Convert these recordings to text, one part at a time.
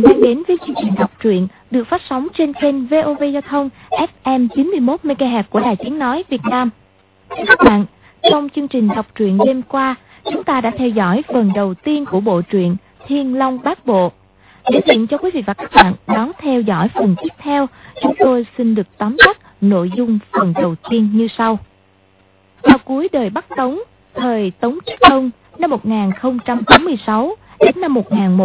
đang đến với chương trình đọc truyện được phát sóng trên kênh VOV Giao thông FM 91 MHz của Đài Tiếng nói Việt Nam. Các bạn, trong chương trình đọc truyện đêm qua, chúng ta đã theo dõi phần đầu tiên của bộ truyện Thiên Long Bát Bộ. Để tiện cho quý vị và các bạn đón theo dõi phần tiếp theo, chúng tôi xin được tóm tắt nội dung phần đầu tiên như sau. Vào cuối đời Bắc Tống, thời Tống Trúc Tông năm 1086 đến năm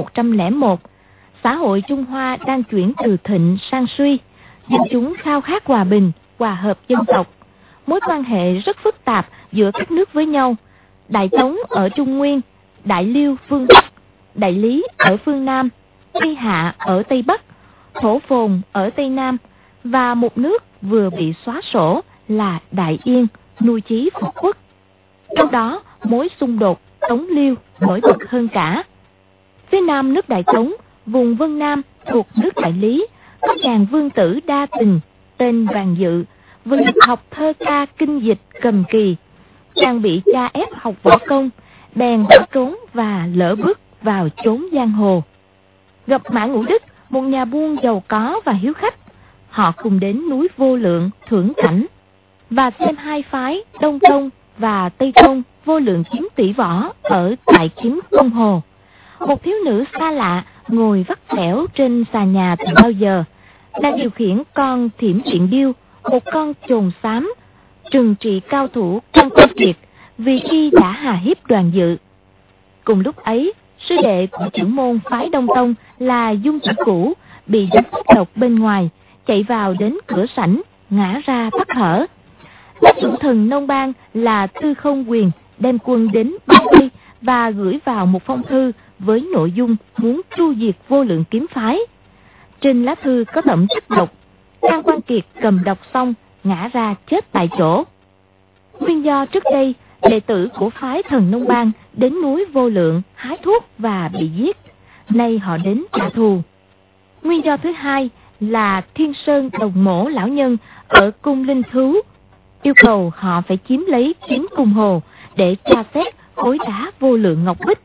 1101, xã hội Trung Hoa đang chuyển từ thịnh sang suy. Dân chúng khao khát hòa bình, hòa hợp dân tộc. Mối quan hệ rất phức tạp giữa các nước với nhau. Đại Tống ở Trung Nguyên, Đại Liêu phương Bắc, Đại Lý ở phương Nam, Tây Hạ ở Tây Bắc, Thổ Phồn ở Tây Nam, và một nước vừa bị xóa sổ là Đại Yên, nuôi chí phục quốc. Trong đó, mối xung đột Tống Liêu nổi bật hơn cả. Phía nam nước Đại Tống, vùng Vân Nam thuộc nước Đại Lý, có chàng vương tử đa tình tên Đoàn Dự, vừa được học thơ ca kinh dịch cầm kỳ. Chàng bị cha ép học võ công, bèn bỏ trốn và lỡ bước vào chốn giang hồ. Gặp Mã Ngũ Đức, một nhà buôn giàu có và hiếu khách. Họ cùng đến núi Vô Lượng thưởng cảnh và xem hai phái Đông Tông và Tây Tông vô lượng kiếm tỷ võ ở tại kiếm Công Hồ. Một thiếu nữ xa lạ ngồi vắt vẻo trên xà nhà từ bao giờ, đang điều khiển con Thiểm Điện Điêu, một con chồn xám, trừng trị cao thủ Quan Công Kiệt vì y đã hà hiếp Đoàn Dự. Cùng lúc ấy, sư đệ của trưởng môn phái Đông Tông là Dung Chỉ Cũ bị giết độc bên ngoài, chạy vào đến cửa sảnh, ngã ra tắt thở. Các chủ thần nông bang là Tư Không Quyền đem quân đến bao vây và gửi vào một phong thư với nội dung muốn tru diệt vô lượng kiếm phái. Trên lá thư có đậm chất độc. Quan Quan Kiệt cầm độc xong ngã ra chết tại chỗ. Nguyên do trước đây đệ tử của phái thần nông bang đến núi Vô Lượng hái thuốc và bị giết, nay họ đến trả thù. Nguyên do thứ hai là Thiên Sơn Đồng Mổ lão nhân ở cung Linh Thú yêu cầu họ phải chiếm lấy kiếm Cung Hồ để tra xét khối đá vô lượng ngọc bích.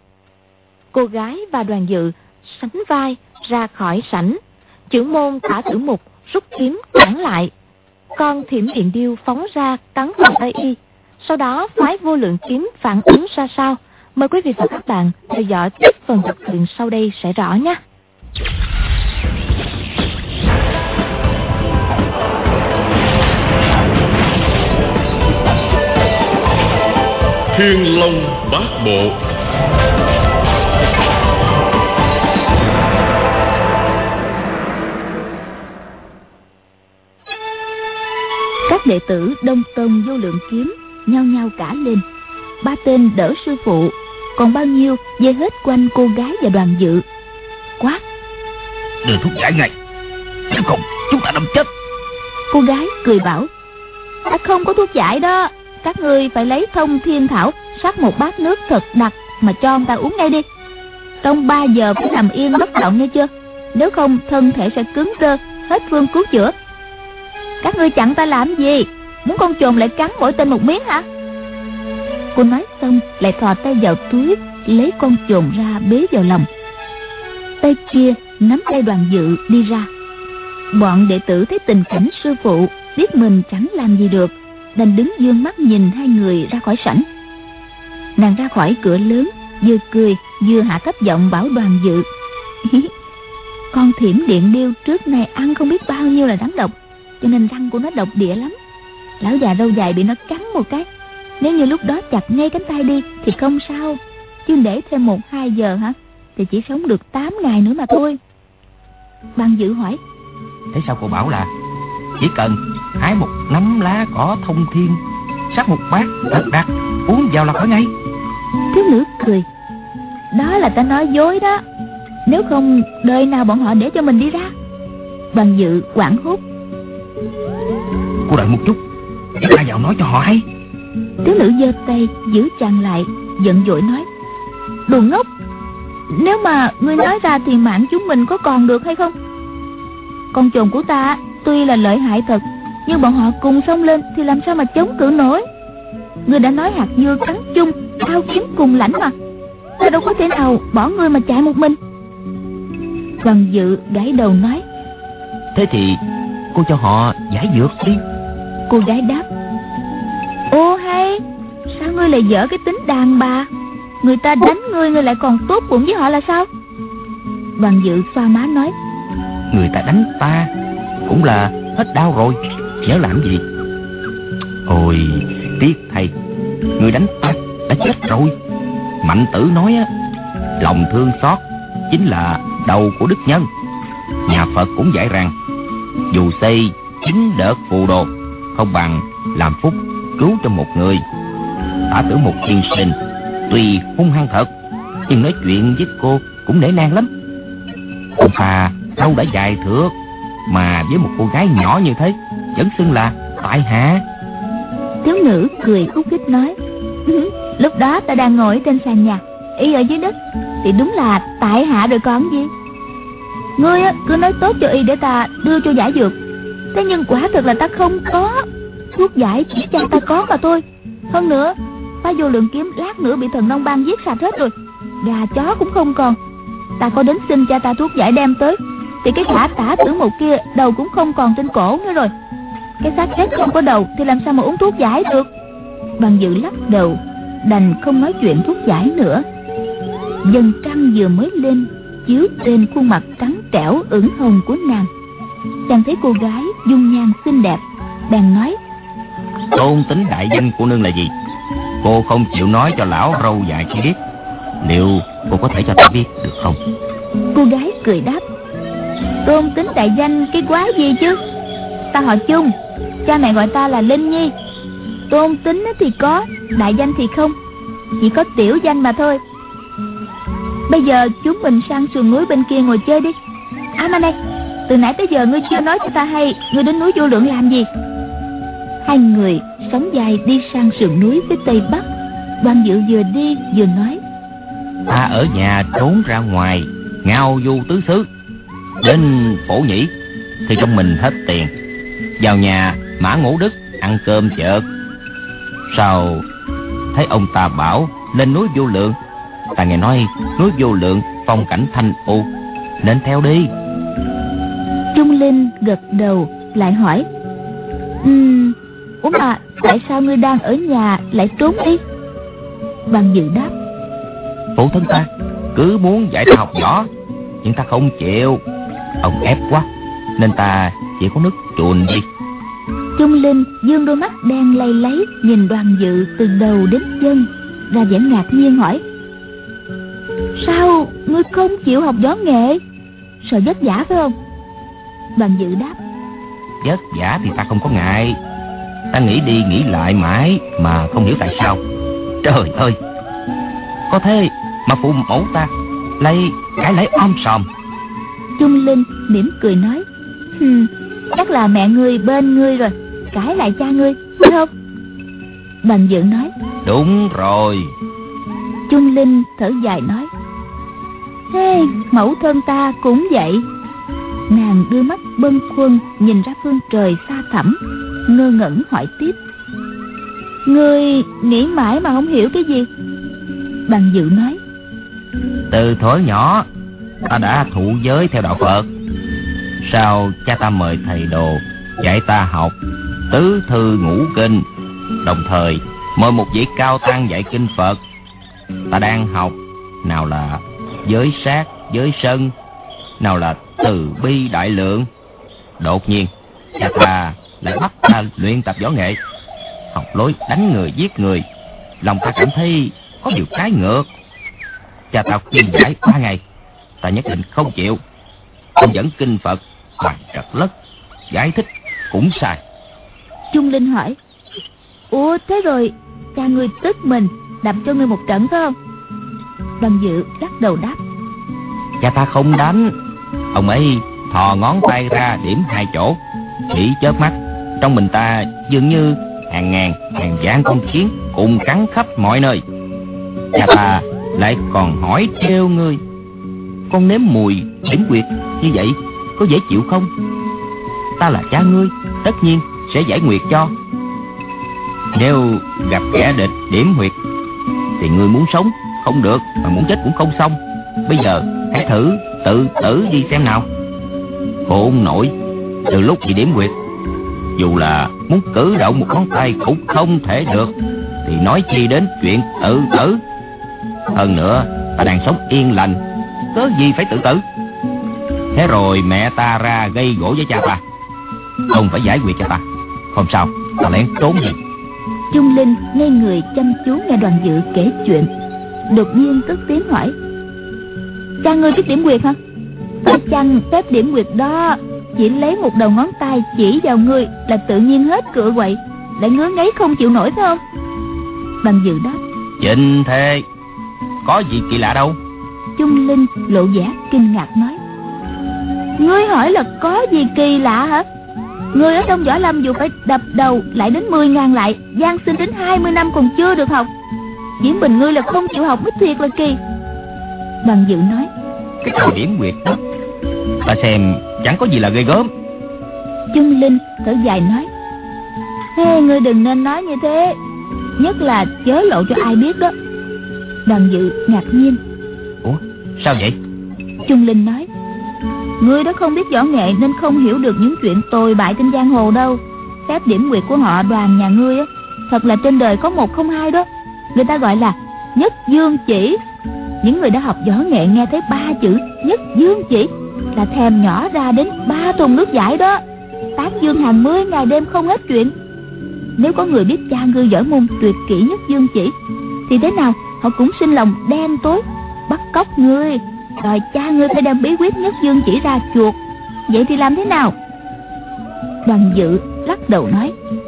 Cô gái và Đoàn Dự sánh vai ra khỏi sảnh. Trưởng môn Tả Tử Mục rút kiếm cản lại. Con Thiểm Điện Điêu phóng ra cắn vào tay y. Sau đó phái vô lượng kiếm phản ứng ra sao? Mời quý vị và các bạn theo dõi tiếp phần tập truyện sau đây sẽ rõ nhé. Thiên Long Bát Bộ. Các đệ tử Đông Tông Vô Lượng Kiếm nhao nhao cả lên. Ba tên đỡ sư phụ, còn bao nhiêu dây hết quanh cô gái và Đoàn Dự. Quát: đưa thuốc giải ngay, nếu không chúng ta đâm chết. Cô gái cười bảo: ta không có thuốc giải đó, các ngươi phải lấy Thông Thiên Thảo sắc một bát nước thật đặc mà cho ông ta uống ngay đi. Trong 3 giờ phải nằm yên bất động nghe chưa, nếu không thân thể sẽ cứng đơ, hết phương cứu chữa. Các ngươi chặn ta làm gì? Muốn con chồn lại cắn mỗi tên một miếng hả? Cô nói xong lại thò tay vào túi lấy con chồn ra bế vào lòng. Tay kia nắm tay Đoàn Dự đi ra. Bọn đệ tử thấy tình cảnh sư phụ, biết mình chẳng làm gì được, đành đứng dương mắt nhìn hai người ra khỏi sảnh. Nàng ra khỏi cửa lớn, vừa cười vừa hạ thấp giọng bảo Đoàn Dự: con Thiểm Điện Điêu trước nay ăn không biết bao nhiêu là rắn độc, cho nên răng của nó độc địa lắm. Lão già râu dài bị nó cắn một cái, nếu như lúc đó chặt ngay cánh tay đi thì không sao, chứ để thêm 1-2 giờ hả thì chỉ sống được 8 ngày nữa mà thôi. Đoàn Dự hỏi: thế sao cô bảo là chỉ cần hái một nắm lá cỏ thông thiên, sắc một bát thật đặc, uống vào là khỏi ngay? Thiếu nữ cười: đó là ta nói dối đó, nếu không đời nào bọn họ để cho mình đi ra. Đoàn Dự hoảng hốt: cô đợi một chút, để ta vào nói cho họ hay. Thiếu nữ giơ tay giữ chàng lại, giận dỗi nói: đồ ngốc, nếu mà ngươi nói ra thì mạng chúng mình có còn được hay không? Con chồn của ta tuy là lợi hại thật, nhưng bọn họ cùng xông lên thì làm sao mà chống cự nổi. Ngươi đã nói hạt dưa cắn chung, thao kiếm cùng lãnh mà, ta đâu có thể nào bỏ ngươi mà chạy một mình. Đoàn Dự gãi đầu nói: Thế thì cô cho họ giải dược đi. Cô gái đáp: Ô hay, sao ngươi lại dở cái tính đàn bà? Người ta đánh ngươi lại còn tốt bụng với họ là sao? Đoàn Dự xoa má nói: Người ta đánh ta cũng là hết đau rồi, nhớ làm gì? Ôi tiếc thầy, người đánh ta đã chết rồi. Mạnh Tử nói á, lòng thương xót chính là đầu của đức nhân. Nhà Phật cũng dạy rằng dù xây 9 đợt phù đồ, không bằng làm phúc cứu cho một người. Tả Tử Mục tiên sinh tuy hung hăng thật, nhưng nói chuyện với cô cũng nể nang lắm. Ông ta đâu đã dài thước, mà với một cô gái nhỏ như thế vẫn xưng là tại hạ. Thiếu nữ cười khúc khích nói: Lúc đó ta đang ngồi trên sàn nhà, y ở dưới đất, thì đúng là tại hạ rồi còn gì. Ngươi á, cứ nói tốt cho y để ta đưa cho giải dược. Thế nhưng quả thực là ta không có. Thuốc giải chỉ cha ta có mà thôi. Hơn nữa, Phá Vô Lượng kiếm lát nữa bị Thần Long Bang giết sạch hết rồi, gà chó cũng không còn. Ta có đến xin cha ta thuốc giải đem tới, thì cái gã Tả Tử Mục kia đầu cũng không còn trên cổ nữa rồi. Cái xác chết không có đầu thì làm sao mà uống thuốc giải được? Đoàn Dự lắc đầu, đành không nói chuyện thuốc giải nữa. Dần trăng vừa mới lên, chiếu trên khuôn mặt trắng trẻo ửng hồng của nàng. Chàng thấy cô gái dung nhan xinh đẹp, bèn nói: Tôn tính đại danh của nương là gì? Cô không chịu nói cho lão râu dài chi biết, liệu cô có thể cho ta biết được không? Cô gái cười đáp: Tôn tính đại danh cái quái gì chứ? Ta họ Chung, cha mẹ gọi ta là Linh Nhi. Tôn tính thì có, đại danh thì không, chỉ có tiểu danh mà thôi. Bây giờ chúng mình sang sườn núi bên kia ngồi chơi đi. À mà này, từ nãy tới giờ ngươi chưa nói cho ta hay ngươi đến núi Vô Lượng làm gì? Hai người sóng vai đi sang sườn núi phía tây bắc. Đoàn Dự vừa đi vừa nói: Ta ở nhà trốn ra ngoài ngao du tứ xứ, đến Phổ Nhĩ thì trong mình hết tiền, vào nhà Mã Ngũ Đức ăn cơm chợt. Sao thấy ông ta bảo lên núi Vô Lượng, ta nghe nói núi Vô Lượng phong cảnh thanh u, nên theo đi. Trung Linh gật đầu lại hỏi: Ủa mà tại sao ngươi đang ở nhà lại trốn đi? Đoàn Dự đáp: Phụ thân ta cứ muốn dạy ta học võ, nhưng ta không chịu. Ông ép quá nên ta chỉ có nước chuồn đi. Trung Linh dương đôi mắt đen lay lấy nhìn Đoàn Dự từ đầu đến chân, ra vẻ ngạc nhiên hỏi: Sao ngươi không chịu học võ nghệ? Sợ vất vả phải không? Đoàn Dự đáp: Vất vả thì ta không có ngại. Ta nghĩ đi nghĩ lại mãi mà không hiểu tại sao. Trời ơi, có thế mà phụ mẫu ta lại cãi lấy sòm. Trung Linh mỉm cười nói: Chắc là mẹ ngươi bên ngươi rồi, cãi lại cha ngươi, phải không? Đoàn Dự nói: Đúng rồi. Trung Linh thở dài nói: Hey, mẫu thân ta cũng vậy. Nàng đưa mắt bâng khuâng nhìn ra phương trời xa thẳm, ngơ ngẩn hỏi tiếp: Ngươi nghĩ mãi mà không hiểu cái gì? Đoàn Dự nói: Từ thuở nhỏ ta đã thụ giới theo đạo Phật. Sau cha ta mời thầy đồ dạy ta học tứ thư ngũ kinh, đồng thời mời một vị cao tăng dạy kinh Phật. Ta đang học nào là giới sát, giới sân, nào là từ bi đại lượng. Đột nhiên cha ta lại bắt ta luyện tập võ nghệ, học lối đánh người giết người. Lòng ta cảm thấy có điều trái ngược. Cha ta khuyên giải 3 ngày, ta nhất định không chịu. Ông dẫn kinh Phật hoàn trật lất, giải thích cũng sai. Trung Linh hỏi: Ủa thế rồi cha ngươi tức mình đập cho ngươi một trận phải không? Đoàn Dự lắc đầu đáp: Cha ta không đánh. Ông ấy thò ngón tay ra điểm 2 chỗ, chỉ chớp mắt, trong mình ta dường như hàng ngàn hàng vạn con kiến cùng cắn khắp mọi nơi. Cha ta lại còn hỏi trêu ngươi: Con nếm mùi điểm quyệt như vậy có dễ chịu không? Ta là cha ngươi, tất nhiên sẽ giải nguyệt cho. Nếu gặp kẻ địch điểm huyệt thì ngươi muốn sống không được, mà muốn chết cũng không xong. Bây giờ hãy thử tự tử đi xem nào. Khốn nổi, từ lúc bị điểm huyệt, dù là muốn cử động một ngón tay cũng không thể được, thì nói chi đến chuyện tự tử. Hơn nữa ta đang sống yên lành, cớ gì phải tự tử. Thế rồi mẹ ta ra gây gổ với cha ta, không phải giải quyết cho ta. Hôm sau ta lén trốn đi. Trung Linh ngây người chăm chú nghe Đoàn Dự kể chuyện, đột nhiên cất tiếng hỏi: cha ngươi biết điểm huyệt hả? Phải chăng phép điểm huyệt đó chỉ lấy một đầu ngón tay chỉ vào ngươi là tự nhiên hết cựa quậy, lại ngứa ngáy không chịu nổi phải không? Đoàn Dự đáp: Chính thế, có gì kỳ lạ đâu. Trung Linh lộ vẻ kinh ngạc nói: ngươi hỏi là có gì kỳ lạ hả? Ngươi ở trong võ lâm dù phải đập đầu lại đến 10.000 lại, gian sinh đến 20 năm còn chưa được học, chỉ mình ngươi là không chịu học mới thiệt là kỳ. Đoàn Dự nói: cái thời điểm huyệt đó ta xem chẳng có gì là ghê gớm. Trung Linh thở dài nói: hey, ngươi đừng nên nói như thế, nhất là chớ lộ cho ai biết đó. Đoàn Dự ngạc nhiên: ủa sao vậy? Trung Linh nói: ngươi đó không biết võ nghệ nên không hiểu được những chuyện tồi bại trên giang hồ đâu. Phép điểm huyệt của họ Đoàn nhà ngươi á, thật là trên đời có một không hai đó. Người ta gọi là nhất dương chỉ. Những người đã học võ nghệ nghe thấy 3 chữ nhất dương chỉ là thèm nhỏ ra đến 3 thùng nước giải đó, tán dương hàng 10 ngày đêm không hết chuyện. Nếu có người biết cha ngươi võ môn tuyệt kỹ nhất dương chỉ, thì thế nào họ cũng sinh lòng đen tối, bắt cóc ngươi, đòi cha ngươi phải đem bí quyết nhất dương chỉ ra chuột. Vậy thì làm thế nào? Đoàn Dự lắc đầu nói: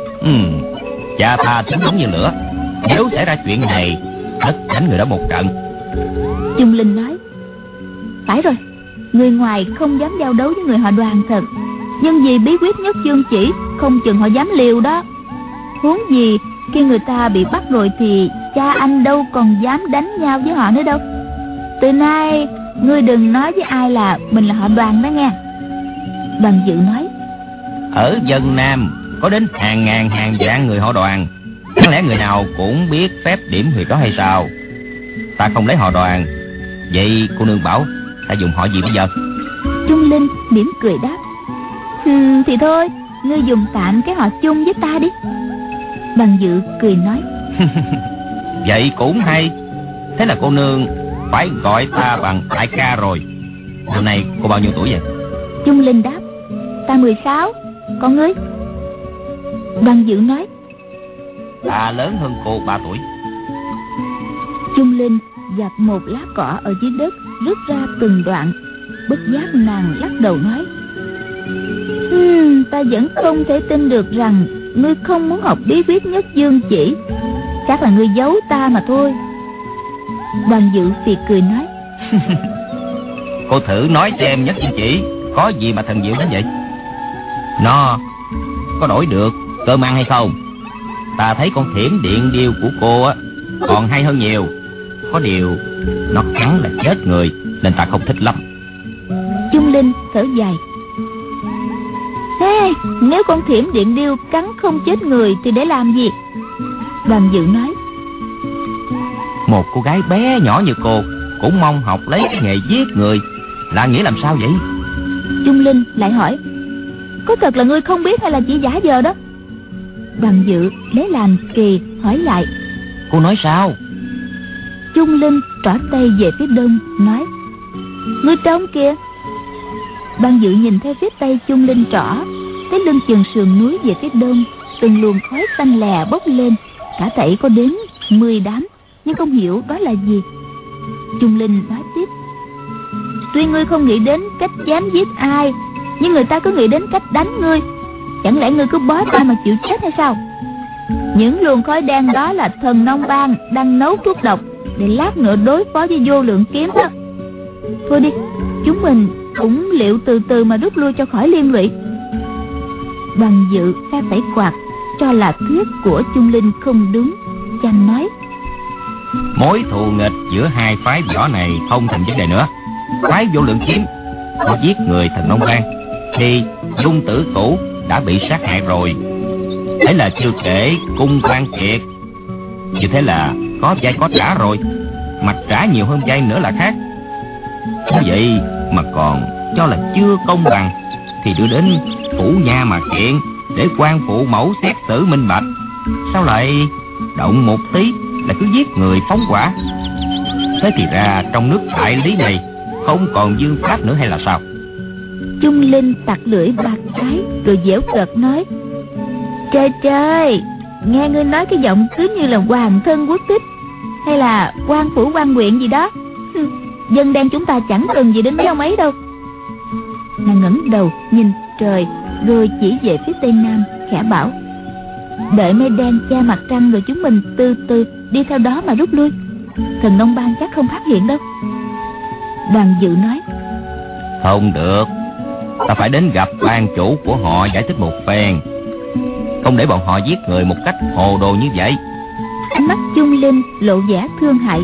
cha ta tính giống như lửa, nếu xảy ra chuyện này tất đánh người đó một trận. Trung Linh nói: phải rồi, người ngoài không dám giao đấu với người họ Đoàn thật, nhưng vì bí quyết nhất dương chỉ không chừng họ dám liều đó. Huống gì khi người ta bị bắt rồi thì cha anh đâu còn dám đánh nhau với họ nữa đâu. Từ nay ngươi đừng nói với ai là mình là họ Đoàn đó nghe. Đoàn Dự nói: ở Vân Nam có đến hàng ngàn hàng vạn người họ Đoàn, chẳng lẽ người nào cũng biết phép điểm huyệt đó hay sao? Ta không lấy họ Đoàn, vậy cô nương bảo ta dùng họ gì bây giờ? Trung Linh mỉm cười đáp: thì thôi, ngươi dùng tạm cái họ Chung với ta đi. Đoàn Dự cười nói: vậy cũng hay. Thế là cô nương phải gọi ta bằng đại ca rồi. Hôm nay cô bao nhiêu tuổi vậy? Trung Linh đáp: ta 16. Còn ngươi? Đoàn Dự nói: ta lớn hơn cô 3 tuổi. Trung Linh giặt một lá cỏ ở dưới đất, rút ra từng đoạn. Bất giác nàng lắc đầu nói: ta vẫn không thể tin được rằng ngươi không muốn học bí quyết nhất dương chỉ. Chắc là ngươi giấu ta mà thôi. Đoàn Dự phì cười nói: cô thử nói xem nhất dương chỉ có gì mà thần diệu đến vậy? Nó có đổi được cơm ăn hay không? Ta thấy con thiểm điện điêu của cô á còn hay hơn nhiều. Có điều nó cắn là chết người, nên ta không thích lắm. Trung Linh thở dài: thế nếu con thiểm điện điêu cắn không chết người thì để làm gì? Đoàn Dự nói: một cô gái bé nhỏ như cô cũng mong học lấy cái nghề giết người, là nghĩa làm sao vậy? Trung Linh lại hỏi: có thật là ngươi không biết hay là chỉ giả vờ đó? Đoàn Dự lấy làm kỳ hỏi lại: cô nói sao? Trung Linh trỏ tay về phía đông nói: ngươi trông kìa. Đoàn Dự nhìn theo phía tây Trung Linh trỏ, thấy lưng chừng sườn núi về phía đông từng luồng khói xanh lè bốc lên, cả thảy có đến 10 đám, nhưng không hiểu đó là gì. Trung Linh nói tiếp: tuy ngươi không nghĩ đến cách dám giết ai, nhưng người ta cứ nghĩ đến cách đánh ngươi. Chẳng lẽ ngươi cứ bó tay mà chịu chết hay sao? Những luồng khói đen đó là thần nông bang đang nấu thuốc độc để lát nữa đối phó với Vô Lượng Kiếm đó. Thôi đi, chúng mình cũng liệu từ từ mà rút lui cho khỏi liên lụy. Đoàn Dự phe phẩy quạt cho là thuyết của Trung Linh không đúng, chàng nói: mối thù nghịch giữa hai phái võ này không thành vấn đề nữa. Phái Vô Lượng Kiếm có giết người thần nông bang, thì Dung Tử Cũ đã bị sát hại rồi. Thế là chưa kể Cung Quan Kiệt, như thế là có vai có trả rồi, mà trả nhiều hơn vai nữa là khác. Như vậy mà còn cho là chưa công bằng, thì đưa đến phủ nhà mà kiện, để quan phụ mẫu xét xử minh bạch. Sao lại động một tí là cứ giết người phóng hỏa? Thế thì ra trong nước đại lý này không còn vương pháp nữa hay là sao? Trung Linh tặc lưỡi 3 cái rồi giễu cợt nói: Trời trời, nghe ngươi nói cái giọng cứ như là hoàng thân quốc thích, hay là quan phủ quan nguyện gì đó. Dân đen chúng ta chẳng cần gì đến mấy ông ấy đâu. Nàng ngẩng đầu nhìn trời, rồi chỉ về phía tây nam, khẽ bảo: Đợi mây đen che mặt trăng rồi chúng mình từ từ đi theo đó mà rút lui. Thần nông bang chắc không phát hiện đâu. Đoàn Dự nói: Không được, ta phải đến gặp ban chủ của họ giải thích một phen, không để bọn họ giết người một cách hồ đồ như vậy. Ánh mắt Trung Linh lộ vẻ thương hại.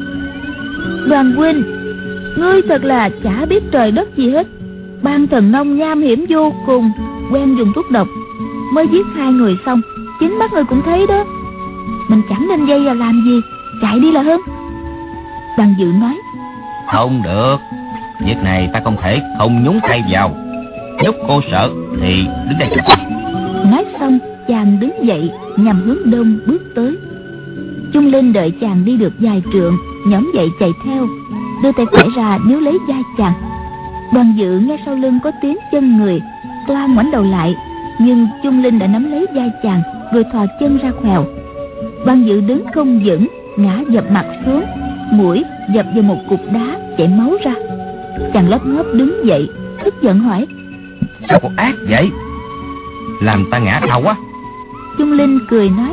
Đoàn huynh, ngươi thật là chả biết trời đất gì hết. Ban thần nông nham hiểm vô cùng, quen dùng thuốc độc, mới giết 2 người xong, chính mắt ngươi cũng thấy đó. Mình chẳng nên dây vào làm gì, chạy đi là hơn. Đoàn Dự nói: Không được, việc này ta không thể không nhúng tay vào. Nếu cô sợ thì đứng đây cho ta. Nói xong, chàng đứng dậy nhằm hướng đông bước tới. Trung Linh đợi chàng đi được vài trượng, nhổm dậy chạy theo, đưa tay phải ra níu lấy vai chàng. Đoàn Dự nghe sau lưng có tiếng chân người, toan ngoảnh đầu lại, nhưng Trung Linh đã nắm lấy vai chàng rồi thò chân ra khèo. Đoàn Dự đứng không vững, ngã dập mặt xuống, mũi dập vào một cục đá chảy máu ra. Chàng lóp ngóp đứng dậy, tức giận hỏi: Sao cô ác vậy? Làm ta ngã đau quá. Trung Linh cười nói: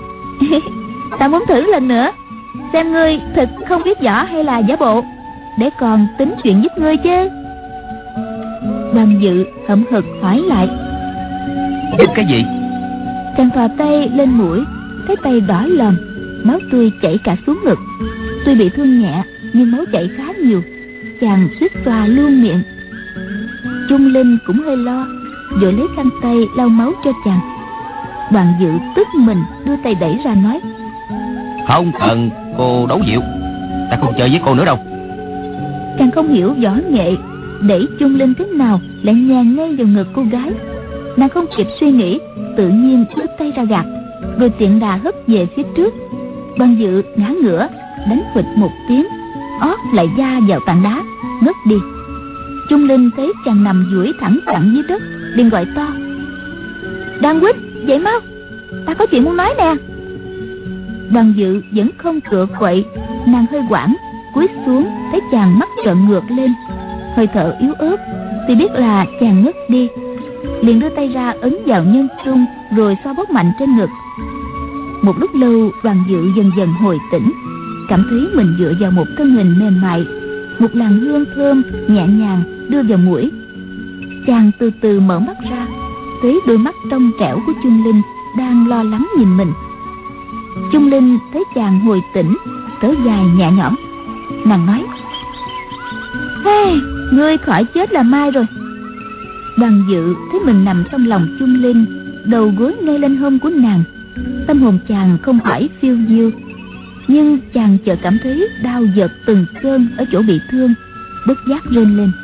Ta muốn thử lần nữa, xem ngươi thật không biết võ hay là giả bộ, để còn tính chuyện giúp ngươi chứ. Đoàn Dự hậm hực hỏi lại: Giúp cái gì? Chàng thò tay lên mũi, thấy tay đỏ lòm, máu tươi chảy cả xuống ngực. Tuy bị thương nhẹ nhưng máu chảy khá nhiều, chàng suýt xoa luôn miệng. Trung Linh cũng hơi lo, vội lấy khăn tay lau máu cho chàng. Đoàn Dự tức mình đưa tay đẩy ra nói: Không cần cô đấu dịu, ta không chơi với cô nữa đâu. Chàng không hiểu võ nghệ, đẩy Trung Linh thế nào lại nhàn ngay vào ngực cô gái. Nàng không kịp suy nghĩ, tự nhiên đưa tay ra gạt, rồi tiện đà hất về phía trước. Đoàn Dự ngã ngửa, đánh phịch một tiếng, ót lại da vào tảng đá, ngất đi. Trung Linh thấy chàng nằm duỗi thẳng cẳng dưới đất, liền gọi to: Đoàn huynh, dậy mau, ta có chuyện muốn nói nè. Đoàn Dự vẫn không cựa quậy, nàng hơi hoảng, cúi xuống thấy chàng mắt trợn ngược lên, hơi thở yếu ớt, thì biết là chàng ngất đi, liền đưa tay ra ấn vào nhân trung rồi xoa bóp mạnh trên ngực. Một lúc lâu, Đoàn Dự dần dần hồi tỉnh, cảm thấy mình dựa vào một thân hình mềm mại, một làn hương thơm nhẹ nhàng đưa vào mũi. Chàng từ từ mở mắt ra, thấy đôi mắt trong trẻo của Trung Linh đang lo lắng nhìn mình. Trung Linh thấy chàng hồi tỉnh, thở dài nhẹ nhõm. Nàng nói: Hey, ngươi khỏi chết là mai rồi. Đoàn Dự thấy mình nằm trong lòng Trung Linh, đầu gối ngay lên hông của nàng, tâm hồn chàng không khỏi phiêu diêu. Nhưng chàng chợt cảm thấy đau giật từng cơn ở chỗ bị thương, bất giác rên lên.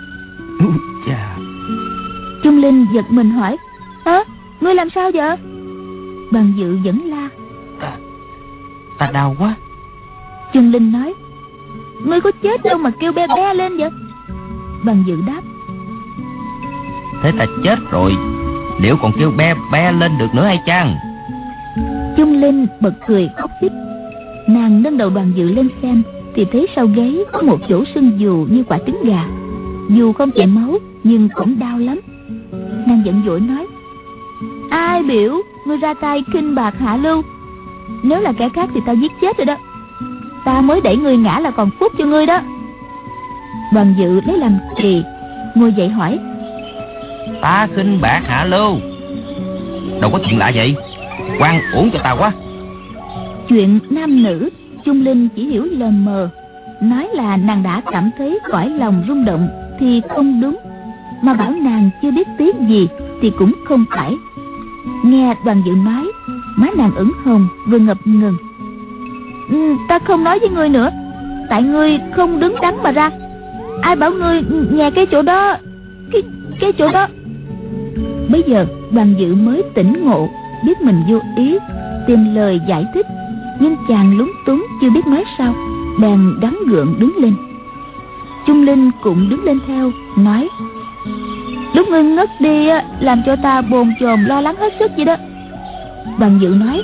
Trung Linh giật mình hỏi: Ngươi làm sao vậy? Đoàn Dự vẫn la: Ta đau quá. Trung Linh nói: Ngươi có chết đâu mà kêu be be lên vậy? Đoàn Dự đáp: Thế ta chết rồi, liệu còn kêu be be lên được nữa hay chăng? Trung Linh bật cười khóc khích. Nàng nâng đầu Đoàn Dự lên xem, thì thấy sau gáy có một chỗ sưng dù như quả trứng gà. Dù không chảy máu nhưng cũng đau lắm. Nàng giận dỗi nói: Ai biểu ngươi ra tay khinh bạc hạ lưu? Nếu là kẻ khác thì ta giết chết rồi đó. Ta mới đẩy ngươi ngã là còn phúc cho ngươi đó. Đoàn Dự lấy làm kỳ, ngồi dậy hỏi: Ta khinh bạc hạ lưu? Đâu có chuyện lạ vậy, oan uổng cho ta quá. Chuyện nam nữ Trung Linh chỉ hiểu lờ mờ, nói là nàng đã cảm thấy cõi lòng rung động thì không đúng, mà bảo nàng chưa biết tiếng gì thì cũng không phải. Nghe Đoàn Dự nói, má nàng ửng hồng vừa ngập ngừng. Ta không nói với ngươi nữa, tại ngươi không đứng đắn mà ra. Ai bảo ngươi nhè cái chỗ đó? Cái chỗ đó. Bây giờ Đoàn Dự mới tỉnh ngộ, biết mình vô ý, tìm lời giải thích, nhưng chàng lúng túng chưa biết nói sao, bèn gắng gượng đứng lên. Chung Linh cũng đứng lên theo, nói: Lúc ngươi ngất đi làm cho ta bồn chồn lo lắng hết sức vậy đó. Đoàn Dự nói: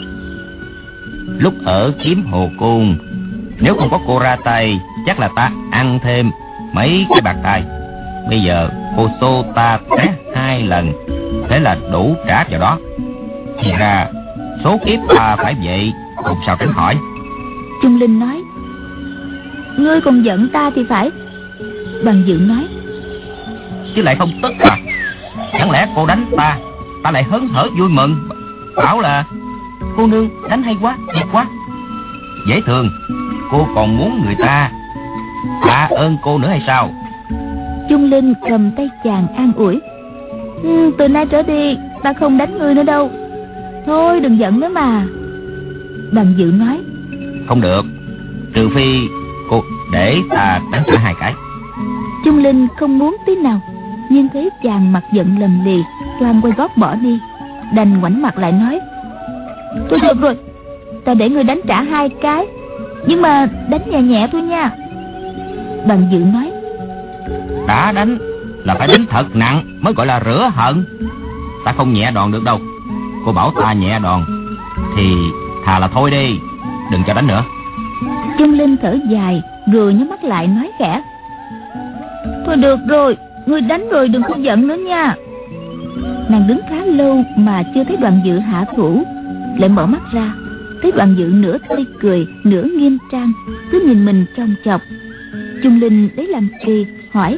Lúc ở Kiếm Hồ Cung, nếu không có cô ra tay, chắc là ta ăn thêm mấy cái bạc tay. Bây giờ cô xô ta té 2 lần, thế là đủ trả vào đó. Thì ra số kiếp ta phải vậy, không sao tránh khỏi. Chung Linh nói: Ngươi còn giận ta thì phải. Đoàn Dự nói: Chứ lại không tức à? Chẳng lẽ cô đánh ta, ta lại hớn hở vui mừng, bảo là cô nương đánh hay quá, đẹp quá, dễ thương. Cô còn muốn người ta tạ ơn cô nữa hay sao? Chung Linh cầm tay chàng an ủi: Từ nay trở đi ta không đánh ngươi nữa đâu. Thôi đừng giận nữa mà. Đoàn Dự nói: Không được, trừ phi cô để ta đánh cả 2 cái. Chung Linh không muốn tí nào, nhưng thấy chàng mặt giận lầm lì, toan quay gót bỏ đi, đành ngoảnh mặt lại nói: Thôi được rồi, ta để ngươi đánh trả 2 cái, nhưng mà đánh nhẹ nhẹ thôi nha. Đoàn Dự nói: Đã đánh là phải đánh thật nặng mới gọi là rửa hận. Ta không nhẹ đòn được đâu. Cô bảo ta nhẹ đòn thì thà là thôi đi, đừng cho đánh nữa. Chung Linh thở dài rồi nhắm mắt lại nói khẽ: Thôi được rồi, ngươi đánh rồi đừng có giận nữa nha. Nàng đứng khá lâu mà chưa thấy Đoàn Dự hạ thủ, lại mở mắt ra, thấy Đoàn Dự nửa tươi cười nửa nghiêm trang, cứ nhìn mình trông chọc. Chung Linh lấy làm kỳ, hỏi: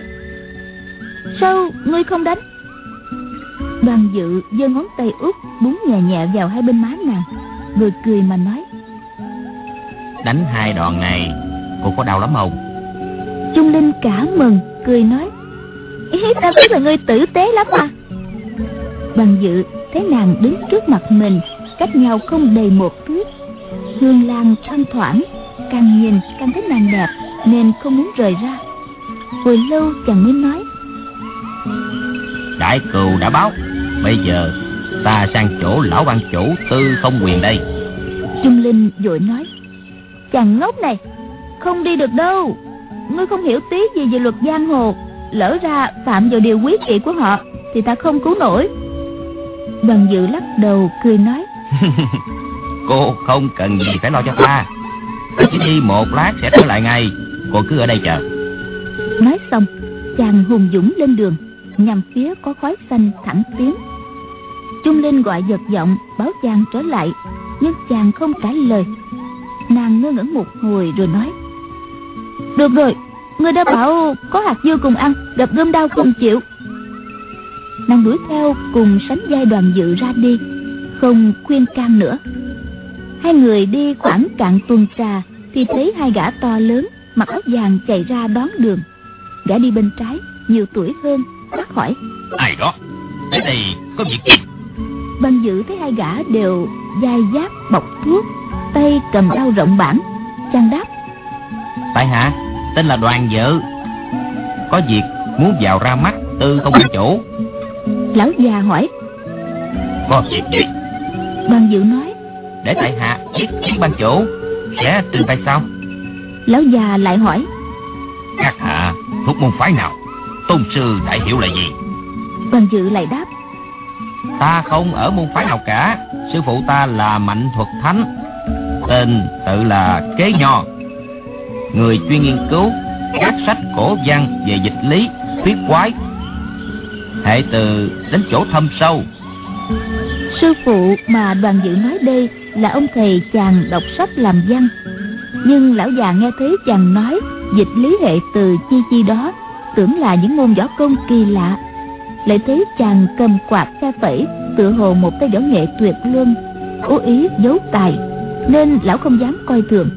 Sao ngươi không đánh? Đoàn Dự giơ ngón tay út búng nhẹ nhẹ vào 2 bên má nàng, rồi cười mà nói: Đánh 2 đòn này cô có đau lắm không? Chung Linh cả mừng, cười nói: Ta biết là ngươi tử tế lắm mà. Đoàn Dự thấy nàng đứng trước mặt mình, cách nhau không đầy 1 thước, hương lan thoang thoảng, càng nhìn càng thấy nàng đẹp, nên không muốn rời ra. Hồi lâu chàng mới nói: Đại cừu đã báo, bây giờ ta sang chỗ lão ban chủ Tư Không Quyền đây. Chung Linh vội nói: Chàng ngốc này, không đi được đâu. Ngươi không hiểu tí gì về luật giang hồ, lỡ ra phạm vào điều quý kỵ của họ thì ta không cứu nổi. Đoàn Dự lắc đầu cười nói: Cô không cần gì phải lo cho ta, ta chỉ đi 1 lát sẽ trở lại ngay. Cô cứ ở đây chờ. Nói xong chàng hùng dũng lên đường, nhằm phía có khói xanh thẳng tiến. Chung Linh gọi giật giọng báo chàng trở lại, nhưng chàng không trả lời. Nàng ngơ ngẩn một hồi rồi nói: Được rồi, ngươi đã bảo có hạt dưa cùng ăn, gặp gươm đao cùng chịu. Nàng đuổi theo cùng sánh vai Đoàn Dự ra đi, không khuyên can nữa. 2 người đi khoảng cạn tuần trà thì thấy 2 gã to lớn mặc áo vàng chạy ra đón đường. Gã đi bên trái nhiều tuổi hơn, bác hỏi: Ai đó, đến đây có việc gì? Đoàn Dự thấy 2 gã đều vai giáp bọc thuốc, tay cầm đao rộng bản. Chàng đáp: Tại hạ tên là Đoàn Dự, có việc muốn vào ra mắt Tư Không ban chủ. Lão già hỏi: Có việc gì? Đoàn Dự nói: Để tại hạ biết kiến ban chủ sẽ trình bày sao? Lão già lại hỏi: Các hạ thuộc môn phái nào? Tôn sư đại hiệu là gì? Đoàn Dự lại đáp: Ta không ở môn phái nào cả. Sư phụ ta là Mạnh Thuật Thánh, tên tự là Kế Nho, người chuyên nghiên cứu các sách cổ văn về dịch lý, thuyết quái, hệ từ đến chỗ thâm sâu. Sư phụ mà Đoàn Dự nói đây là ông thầy chàng đọc sách làm văn, nhưng lão già nghe thấy chàng nói dịch lý hệ từ chi chi đó, tưởng là những môn võ công kỳ lạ. Lại thấy chàng cầm quạt phe phẩy, tựa hồ một tay võ nghệ tuyệt luân, cố ý giấu tài, nên lão không dám coi thường.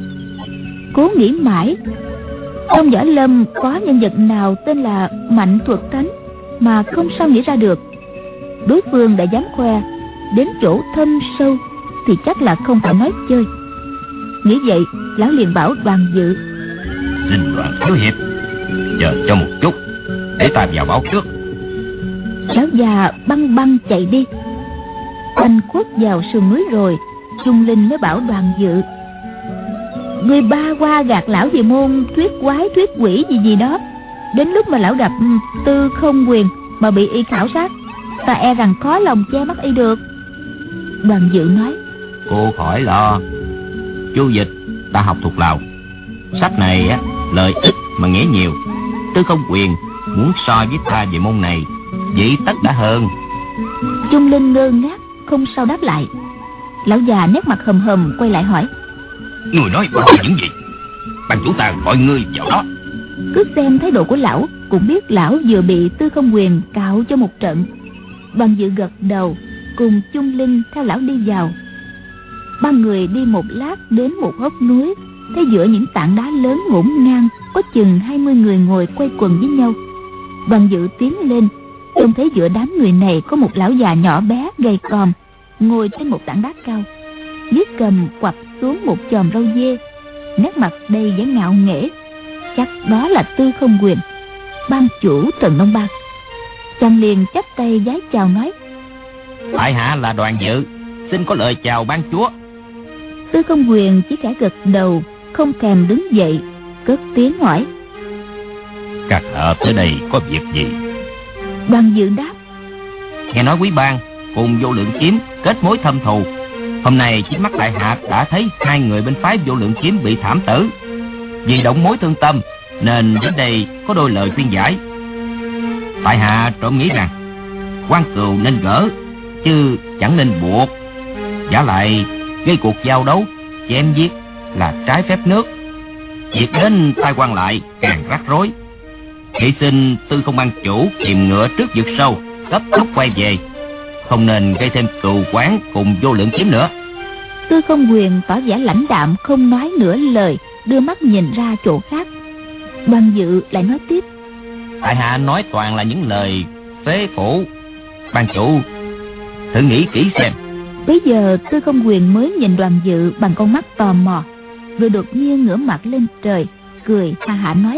Cố nghĩ mãi, trong võ lâm có nhân vật nào tên là Mạnh Thuật Thánh mà không sao nghĩ ra được. Đối phương đã dám khoe đến chỗ thâm sâu thì chắc là không phải nói chơi. Nghĩ vậy, lão liền bảo Đoàn Dự: Xin Đoàn thiếu hiệp Chờ cho một chút, để ta vào báo trước. Lão già băng băng chạy đi. Anh khuất vào sườn núi rồi, Trung Linh mới bảo Đoàn Dự: Người ba qua gạt lão về môn thuyết quái thuyết quỷ gì đó, đến lúc mà lão gặp Tư Không Quyền mà bị y khảo sát, ta e rằng khó lòng che mắt y được. Đoàn Dự nói: Cô khỏi lo, chú dịch ta học thuộc lòng. Sách này á, lời ít mà nghĩa nhiều. Tư Không Quyền muốn so với ta về môn này, vậy tất đã hơn. Trung Linh ngơ ngác không sao đáp lại. Lão già nét mặt hầm hầm quay lại hỏi: Người nói qua những gì? Ban chủ ta gọi ngươi vào đó. Cứ xem thái độ của lão cũng biết lão vừa bị Tư Không Quyền cạo cho một trận. Đoàn Dự gật đầu, cùng Trung Linh theo lão đi vào. Ba người đi một lát đến một hốc núi, thấy giữa những tảng đá lớn ngổn ngang có chừng 20 người ngồi quay quần với nhau. Đoàn Dự tiến lên, trông thấy giữa đám người này có một lão già nhỏ bé gầy còm ngồi trên một tảng đá cao, dưới cầm quặp xuống một chòm râu dê, nét mặt đầy vẻ ngạo nghễ. Chắc đó là Tư Không Quyền, ban chủ Thần Nông Bang. Chàng liền chắp tay vái chào nói: Tại hạ là Đoàn Dự, xin có lời chào ban chúa. Tư Không Quyền chỉ khẽ gật đầu, không thèm đứng dậy, cất tiếng hỏi: Các hạ tới đây có việc gì? Đoàn Dự đáp: Nghe nói quý bang cùng Vô Lượng Kiếm kết mối thâm thù. Hôm nay chính mắt tại hạ đã thấy hai người bên phái Vô Lượng Kiếm bị thảm tử. Vì động mối thương tâm nên đến đây có đôi lời khuyên giải. Tại hạ trộm nghĩ rằng quan cừu nên gỡ, chứ chẳng nên buộc. Giả lại gây cuộc giao đấu chém giết là trái phép nước, việc đến tai quan lại càng rắc rối. Nghĩ xin Tư Không ban chủ tìm ngựa trước vực sâu, cấp tốc quay về, không nên gây thêm cừu quán cùng Vô Lượng Kiếm nữa. Tư Không Quyền tỏ vẻ lãnh đạm, không nói nửa lời, đưa mắt nhìn ra chỗ khác. Đoàn Dự lại nói tiếp: Tại hạ nói toàn là những lời phế phủ. Ban chủ thử nghĩ kỹ xem. Bây giờ Tư Không Quyền mới nhìn Đoàn Dự bằng con mắt tò mò, rồi đột nhiên ngửa mặt lên trời, cười ha hả nói: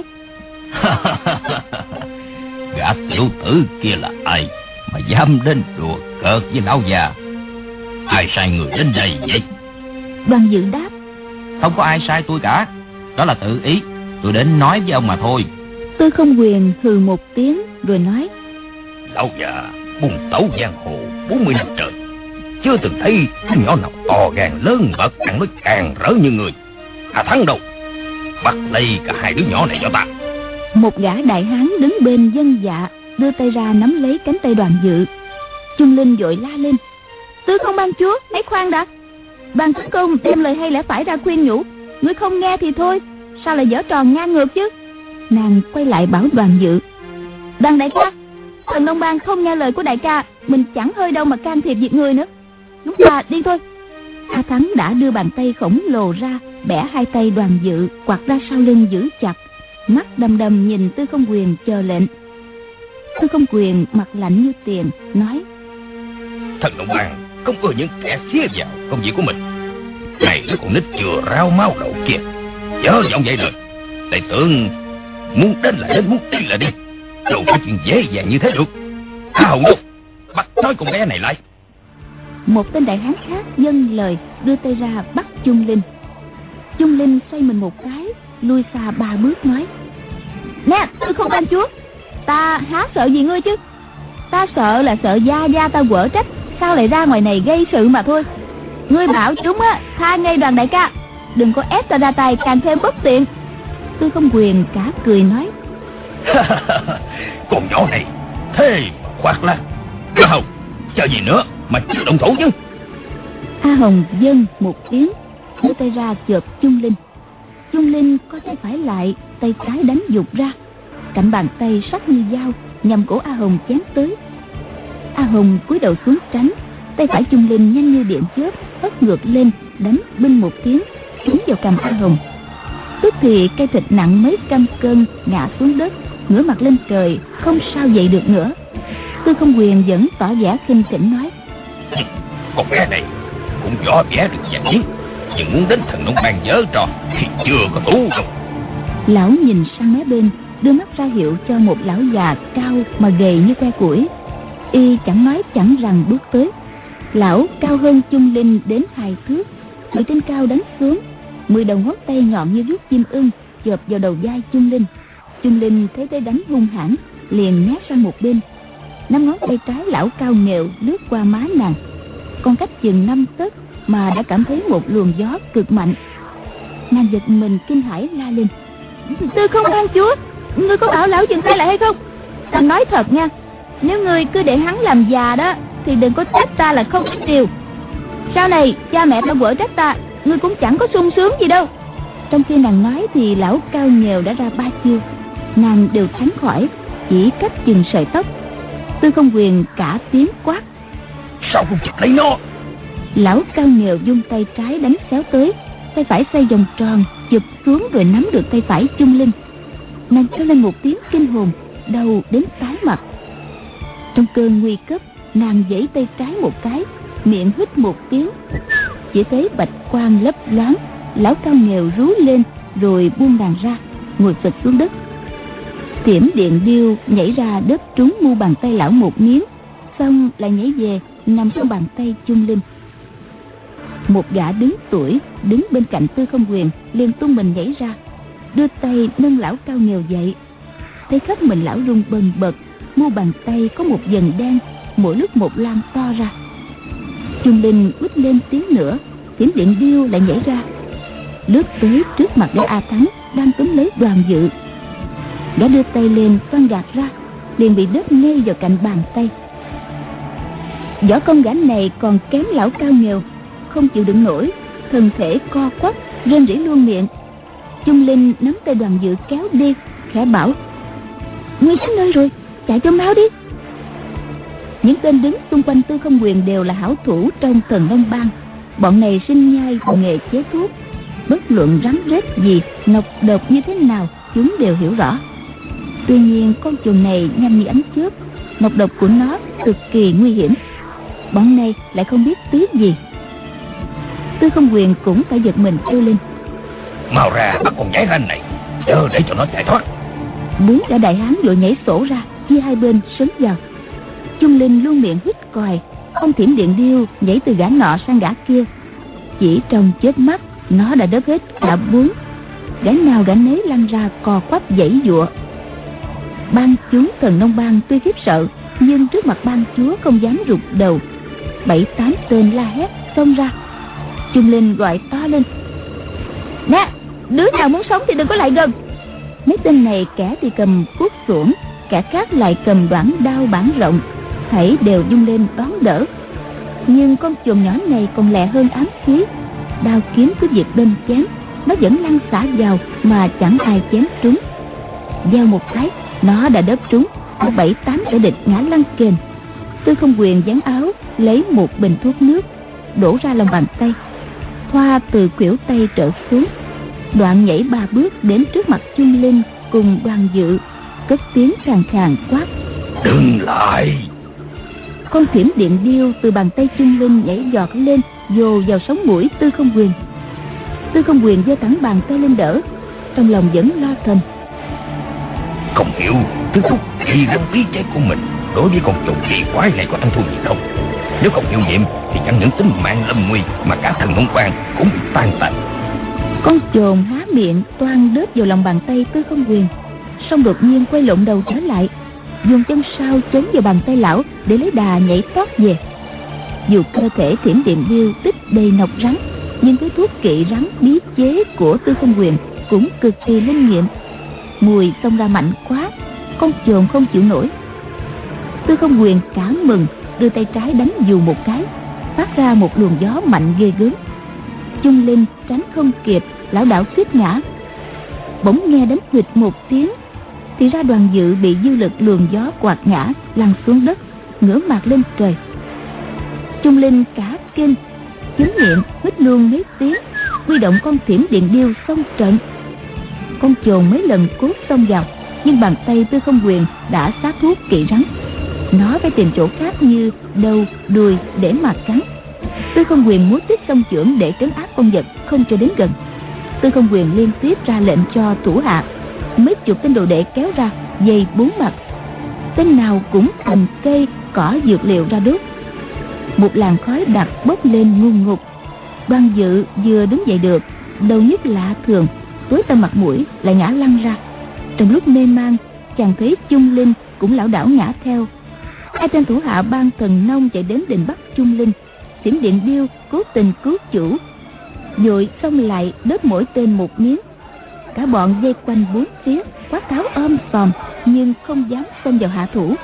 Gã tiểu tử kia là ai mà dám đến đùa cợt với lão già? Ai sai người đến đây vậy? Đoàn Dự đáp: Không có ai sai tôi cả, đó là tự ý, tôi đến nói với ông mà thôi. Tư Không Quyền hừ một tiếng rồi nói: Lão già bùng tẩu giang hồ 40 năm trời, chưa từng thấy đứa nhỏ nào to gan lớn mật ăn nói càng rỡ như người. À thắng đâu, bắt lấy cả hai đứa nhỏ này cho ta. Một gã đại hán đứng bên dân dạ đưa tay ra nắm lấy cánh tay Đoàn Dự. Trung Linh vội la lên: Tư Không ban chúa, hãy khoan đã. Ban tướng công đem lời hay lẽ phải ra khuyên nhủ, ngươi không nghe thì thôi, sao lại giở trò ngang ngược chứ? Nàng quay lại bảo Đoàn Dự: Đoàn đại ca, Thần Nông Bang không nghe lời của đại ca, mình chẳng hơi đâu mà can thiệp việc người nữa. Chúng ta đi thôi. A Thắng đã đưa bàn tay khổng lồ ra, bẻ hai tay Đoàn Dự quạt ra sau lưng giữ chặt, mắt đăm đăm nhìn Tư Không Quyền chờ lệnh. Tư Không Quyền mặt lạnh như tiền nói: Thần Nông Bang không ưa những kẻ xía vào công việc của mình. Này đứa con nít chưa rau máu đậu kia, dở giọng vậy rồi. Đại tướng muốn đến là đến, muốn đi là đi, đâu có chuyện dễ dàng như thế được. Á Hồng đâu, bắt trói con bé này lại. Một tên đại hán khác dâng lời đưa tay ra bắt Trung Linh. Trung Linh xoay mình một cái, lui xa 3 bước nói: Nè, Tư Không ban chúa, ta há sợ gì ngươi chứ? Ta sợ là sợ gia ta quở trách, sao lại ra ngoài này gây sự mà thôi. Ngươi bảo chúng á tha ngay Đoàn đại ca, đừng có ép ta ra tay càng thêm bất tiện. Tư Không Quyền cả cười nói: Con nhỏ này thế mà khoác lác. Á Hồng, chờ gì nữa mà chưa động thủ chứ? A Hồng dâng một tiếng, đưa tay ra chộp Trung Linh. Trung Linh co tay phải lại, tay trái đánh giục ra, cạnh bàn tay sắc như dao nhằm cổ A Hồng chém tới. A Hồng cúi đầu xuống tránh, tay phải Trung Linh nhanh như điện chớp hất ngược lên, đánh binh một tiếng trúng vào cằm A Hồng. Tức thì cây thịt nặng mấy trăm cân ngã xuống đất, ngửa mặt lên trời, không sao dậy được nữa. Tư Không Quyền vẫn tỏ vẻ khinh khỉnh nói: Con bé này cũng võ vẽ được vài chiến, nhưng muốn đến Thần Nông Bang giở trò thì chưa có đủ đâu. Lão nhìn sang mé bên, đưa mắt ra hiệu cho một lão già cao mà gầy như que củi. Y chẳng nói chẳng rằng bước tới. Lão cao hơn Chung Linh đến 2 thước, từ trên cao đánh xuống, 10 đầu ngón tay nhọn như vuốt chim ưng chộp vào đầu vai Chung Linh. Chung Linh thấy thế đánh hung hãn, liền né sang một bên. 5 ngón tay trái lão cao nghệu lướt qua má nàng, còn cách chừng 5 tấc mà đã cảm thấy một luồng gió cực mạnh. Nàng giật mình kinh hãi la lên: Tư Không ban chúa, ngươi có bảo lão dừng tay lại hay không? Ta nói thật nha, nếu ngươi cứ để hắn làm già đó thì đừng có trách ta là không biết điều. Sau này cha mẹ ta quở trách ta, ngươi cũng chẳng có sung sướng gì đâu. Trong khi nàng nói thì lão cao nghèo đã ra 3 chiêu, nàng đều tránh khỏi, chỉ cách chừng sợi tóc. Tư Không Quyền cả tiếng quát: Sao không chụp lấy nó? Lão cao nghèo vung tay trái đánh xéo tới, tay phải xoay vòng tròn chụp xuống rồi nắm được tay phải Chung Linh. Nàng kêu lên một tiếng kinh hồn, đầu đến tái mặt. Trong cơn nguy cấp, nàng giãy tay trái một cái, miệng hít một tiếng, chỉ thấy bạch quang lấp loáng. Lão cao nghèo rú lên rồi buông nàng ra, ngồi phịch xuống đất. Thiểm Điện Điêu nhảy ra đớp trúng mu bàn tay lão một miếng, xong lại nhảy về nằm trong bàn tay Chung Linh. Một gã đứng tuổi đứng bên cạnh Tư Không Quyền liền tung mình nhảy ra, đưa tay nâng lão cao nghèo dậy. Thấy khắp mình lão rung bần bật, mu bàn tay có một vần đen, mỗi lúc một lan to ra. Chung Linh quýt lên tiếng nữa, Thiểm Điện Điêu lại nhảy ra, lướt tới trước mặt gã A Thắng đang túm lấy Đoàn Dự. Gã đưa tay lên toan gạt ra, liền bị đớp ngay vào cạnh bàn tay. Võ công gã này còn kém lão cao nghèo, không chịu đựng nổi, thân thể co quắp, rên rỉ luôn miệng. Chung Linh nắm tay Đoàn Dự kéo đi, khẽ bảo: Ngươi sắp nơi rồi, chạy cho mau đi. Những tên đứng xung quanh Tư Không Quyền đều là hảo thủ trong Thần Long Bang. Bọn này sinh nhai nghề chế thuốc, bất luận rắn rết gì, nọc độc như thế nào, chúng đều hiểu rõ. Tuy nhiên con trùng này nhanh như ánh chớp, nọc độc của nó cực kỳ nguy hiểm. Bọn này lại không biết tí gì. Tư Không Quyền cũng phải giật mình kêu lên: Mau ra bắt con nhãi ranh này, chờ để cho nó chạy thoát. 4 gã đại hán vội nhảy sổ ra, chia hai bên sấn vào. Chung Linh luôn miệng hít còi, ông Thiểm Điện Điêu nhảy từ gã nọ sang gã kia. Chỉ trong chớp mắt, nó đã đớp hết cả 4. Gã nào gã nấy lăn ra cò quắp giãy giụa. Ban chúng Thần Nông Bang tuy khiếp sợ, nhưng trước mặt ban chúa không dám rụt đầu. 7-8 tên la hét xông ra. Chung Linh gọi to lên: Nè, đứa nào muốn sống thì đừng có lại gần. Mấy tên này kẻ thì cầm cuốc xuổng, kẻ khác lại cầm đoạn đao bản rộng, thảy đều vung lên đón đỡ. Nhưng con chuồn nhỏ này còn lẹ hơn ám khí, đao kiếm cứ việc đâm chém, nó vẫn lăn xả vào mà chẳng ai chém trúng. Gieo một cái, nó đã đớp trúng, có 7-8 kẻ địch ngã lăn kềnh. Tư Không Quyền giáng áo lấy một bình thuốc nước, đổ ra lòng bàn tay, thoa từ khuỷu tay trở xuống, đoạn nhảy 3 bước đến trước mặt Chung Linh cùng Đoàn Dự, cất tiếng khàn khàn quát: Đừng lại! Con Thiểm Điện Điêu từ bàn tay Chung Linh nhảy giọt lên, vồ vào sống mũi Tư Không Quyền. Tư Không Quyền giơ thẳng bàn tay lên đỡ, trong lòng vẫn lo thầm: Không hiểu thứ thuốc kỳ răng bí chết của mình đối với con trùng kỳ quái này có tăng thu gì không? Nếu không hiệu nghiệm thì chẳng những tính mạng lâm nguy mà cả Thần Nông Bang cũng bị tan tành. Con chồn há miệng toan đớp vào lòng bàn tay Tư Không Quyền, song đột nhiên quay lộn đầu trở lại, dùng chân sau chống vào bàn tay lão để lấy đà nhảy tót về. Dù cơ thể Thiểm Điện Điêu tích đầy nọc rắn, nhưng cái thuốc kỵ rắn bí chế của Tư Không Quyền cũng cực kỳ linh nghiệm. Mùi xông ra mạnh quá, con chồn không chịu nổi. Tư Không Quyền cả mừng, đưa tay trái đánh dù một cái, phát ra một luồng gió mạnh ghê gớm. Chung Linh tránh không kịp, lão đảo suýt ngã. Bỗng nghe đánh huỵch một tiếng, thì ra Đoàn Dự bị dư lực luồng gió quạt ngã, lăn xuống đất, ngửa mặt lên trời. Chung Linh cả kinh, chứng miệng hít luôn mấy tiếng, huy động con Thiểm Điện Điêu xông trận. Con chồn mấy lần cố xông vào, nhưng bàn tay Tư Không Quyền đã sát thuốc kỵ rắn. Nó phải tìm chỗ khác như đầu, đùi để mà cắn. Tư Không Quyền múa tích song chưởng để trấn áp con vật không cho đến gần. Tư Không Quyền liên tiếp ra lệnh cho thủ hạ: mấy chục tên đồ đệ kéo ra, dày 4 mặt. Tên nào cũng cầm cây cỏ dược liệu ra đốt. Một làn khói đặc bốc lên ngùn ngụt. Đoàn Dự vừa đứng dậy được, đầu nhức lạ thường, tối tăm mặt mũi lại ngã lăn ra. Trong lúc mê man, chàng thấy Chung Linh cũng lảo đảo ngã theo. Hai tên thủ hạ ban Thần Nông chạy đến định bắt Chung Linh. Xiển Điện Điêu cố tình cứu chủ, vội xông lại đớp mỗi tên một miếng. Cả bọn vây quanh bốn phía, quát tháo om sòm, nhưng không dám xông vào hạ thủ.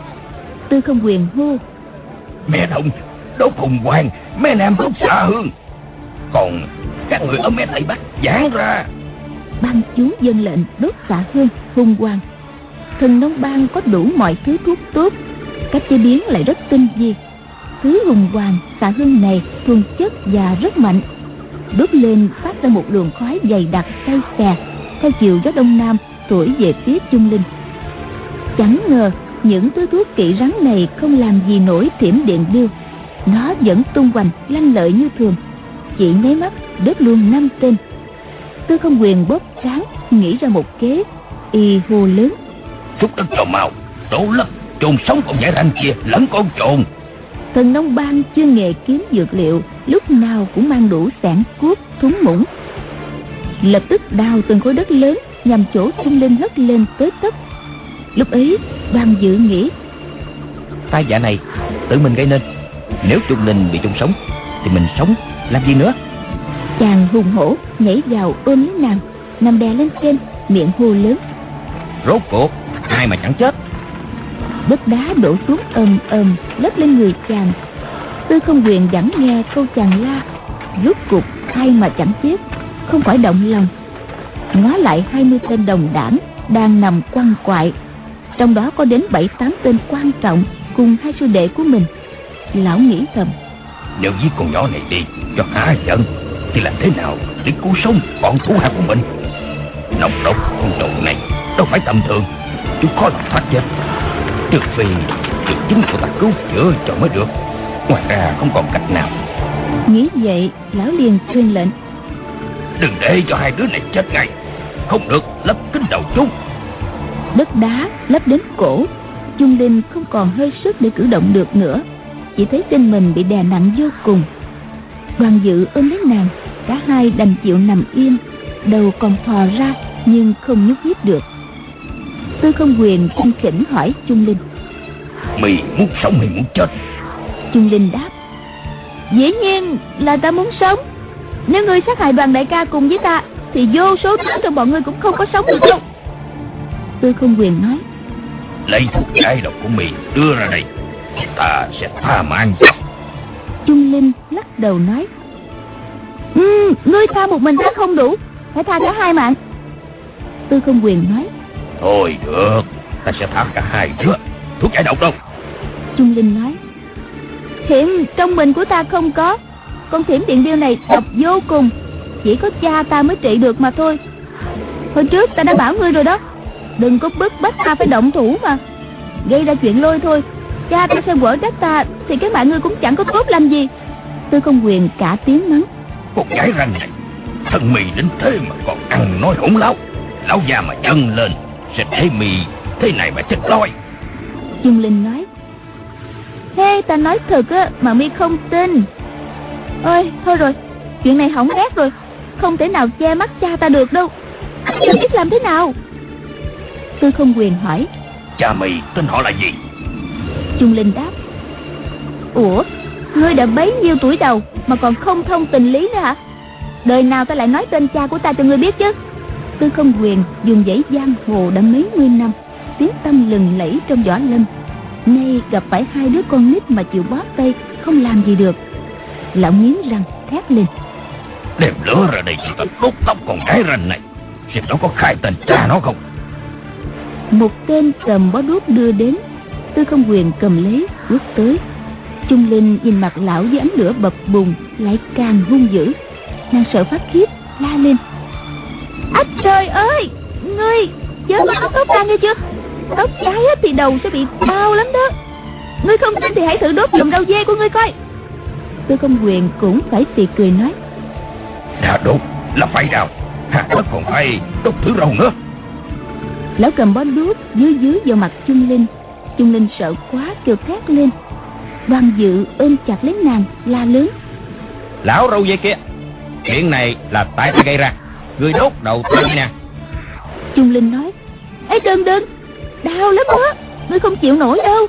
Tư Không Quyền hô: Mẹ Đồng đốt hùng hoàng, mẹ Nam đốt xạ hương, còn các người ở mé Tây Bắc giãn ra. Ban chúng dân lệnh đốt xạ hương, hùng hoàng. Thần Nông Bang có đủ mọi thứ thuốc tốt, cách chế biến lại rất tinh vi. Thứ hùng hoàng xạ hương này thuần chất và rất mạnh, đốt lên phát ra một luồng khói dày đặc cay xè, theo chiều gió đông nam thổi về phía Chung Linh. Chẳng ngờ những thứ thuốc kỵ rắn này không làm gì nổi Thiểm Điện Điêu. Nó vẫn tung hoành lanh lợi như thường, chỉ nháy mắt đốt luôn 5 tên. Tư Không Quyền bóp trán, nghĩ ra một kế, y hô lớn: Chút đất cho mau, đổ lấp chồn sống con nhãi ranh kia lẫn con trồn. Thần Nông Bang chuyên nghề kiếm dược liệu, lúc nào cũng mang đủ xẻng cuốc, thúng muỗng. Lập tức đào từng khối đất lớn nhằm chỗ Chung Linh hất lên tới tấp. Lúc ấy Đoàn Dự nghĩ: Tai vạ này tự mình gây nên, nếu Chung Linh bị chôn sống thì mình sống làm gì nữa. Chàng hùng hổ nhảy vào ôm lấy nàng, nằm đè lên trên, miệng hô lớn: Rốt cuộc ai mà chẳng chết. Đất đá đổ xuống ầm ầm lấp lên người chàng. Tư Không Quyền vẫn nghe câu chàng la: Rốt cuộc ai mà chẳng chết, không khỏi động lòng. Ngó lại 20 tên đồng đảng đang nằm quằn quại, trong đó có đến 7-8 tên quan trọng cùng 2 sư đệ của mình. Lão nghĩ thầm: Nếu giết con nhỏ này đi cho hả giận thì làm thế nào để cứu sống bọn thủ hạ của mình? Nọc độc con trộn này đâu phải tầm thường, chúng khó lòng thoát chết, trừ phi được chính của ta cứu chữa cho mới được. Ngoài ra không còn cách nào. Nghĩ vậy, lão liền truyền lệnh: Đừng để cho 2 đứa này chết ngay, không được lấp kín đầu chúng. Đất đá lấp đến cổ, Chung Linh không còn hơi sức để cử động được nữa, chỉ thấy trên mình bị đè nặng vô cùng. Đoàn Dự ôm lấy nàng, cả hai đành chịu nằm im, đầu còn thò ra nhưng không nhúc nhích được. Tư Không Quyền khinh khỉnh hỏi Chung Linh: Mày muốn sống hay muốn chết? Chung Linh đáp: Dĩ nhiên là ta muốn sống. Nếu ngươi sát hại Đoàn đại ca cùng với ta thì vô số tướng trong bọn ngươi cũng không có sống được đâu. Tư Không Quyền nói: Lấy thuốc giải độc của mày đưa ra đây, ta sẽ tha mạng cho. Chung Linh lắc đầu nói: Ngươi tha một mình ta không đủ, phải tha cả 2 mạng. Tư Không Quyền nói: Thôi được, ta sẽ tha cả 2 đứa. Thuốc giải độc đâu? Chung Linh nói: Thiểm trong mình của ta không có. Con Thiểm Điện Điêu này độc vô cùng, chỉ có cha ta mới trị được mà thôi. Hồi trước ta đã bảo ngươi rồi đó, đừng có bức bách ta phải động thủ mà. Gây ra chuyện lôi thôi, cha ta sẽ quở trách ta thì cái mạng ngươi cũng chẳng có tốt lành gì. Tư Không Quyền cả tiếng mắng: Con nhãi ranh này, thân mì đến thế mà còn ăn nói hỗn láo. Lão già mà chân lên sẽ để mì thế này mà chết đói. Chung Linh nói: Thế ta nói thật á mà mi không tin. Ôi thôi rồi, chuyện này hỏng bét rồi, không thể nào che mắt cha ta được đâu. Chưa biết làm thế nào. Tư Không Quyền hỏi: Cha mày tên họ là gì? Chung Linh đáp: Ủa, ngươi đã bấy nhiêu tuổi đầu mà còn không thông tình lý nữa hả? Đời nào ta lại nói tên cha của ta cho ngươi biết chứ? Tư Không Quyền dùng dãy giang hồ đã mấy mươi năm, tiếng tăm lừng lẫy trong võ lâm, nay gặp phải 2 đứa con nít mà chịu bó tay không làm gì được. Lão nghiến răng thét lên: Đem lửa ra đây cho ta đốt tóc con gái ranh này, xem nó có khai tên cha nó không. Một tên cầm bó đuốc đưa đến. Tư Không Quyền cầm lấy bước tới. Chung Linh nhìn mặt lão với ánh lửa bập bùng lại càng hung dữ. Nàng sợ phát khiếp la lên: Ách trời ơi, ngươi chớ có tóc ta nghe chưa? Tóc trái thì đầu sẽ bị đau lắm đó. Ngươi không tin thì hãy thử đốt vùng râu dê của ngươi coi. Tư Không Quyền cũng phải phì cười nói: Đã đốt là phải đào, hạt đất còn phải đốt thử râu nữa. Lão cầm bó đuốc dưới vào mặt Chung Linh. Chung Linh sợ quá kêu thét lên. Đoàn Dự ôm chặt lấy nàng la lớn: Lão râu dây kia, chuyện này là tại ta gây ra, ngươi đốt đầu tôi nè. Chung Linh nói: Ê đừng, đau lắm đó, ngươi không chịu nổi đâu.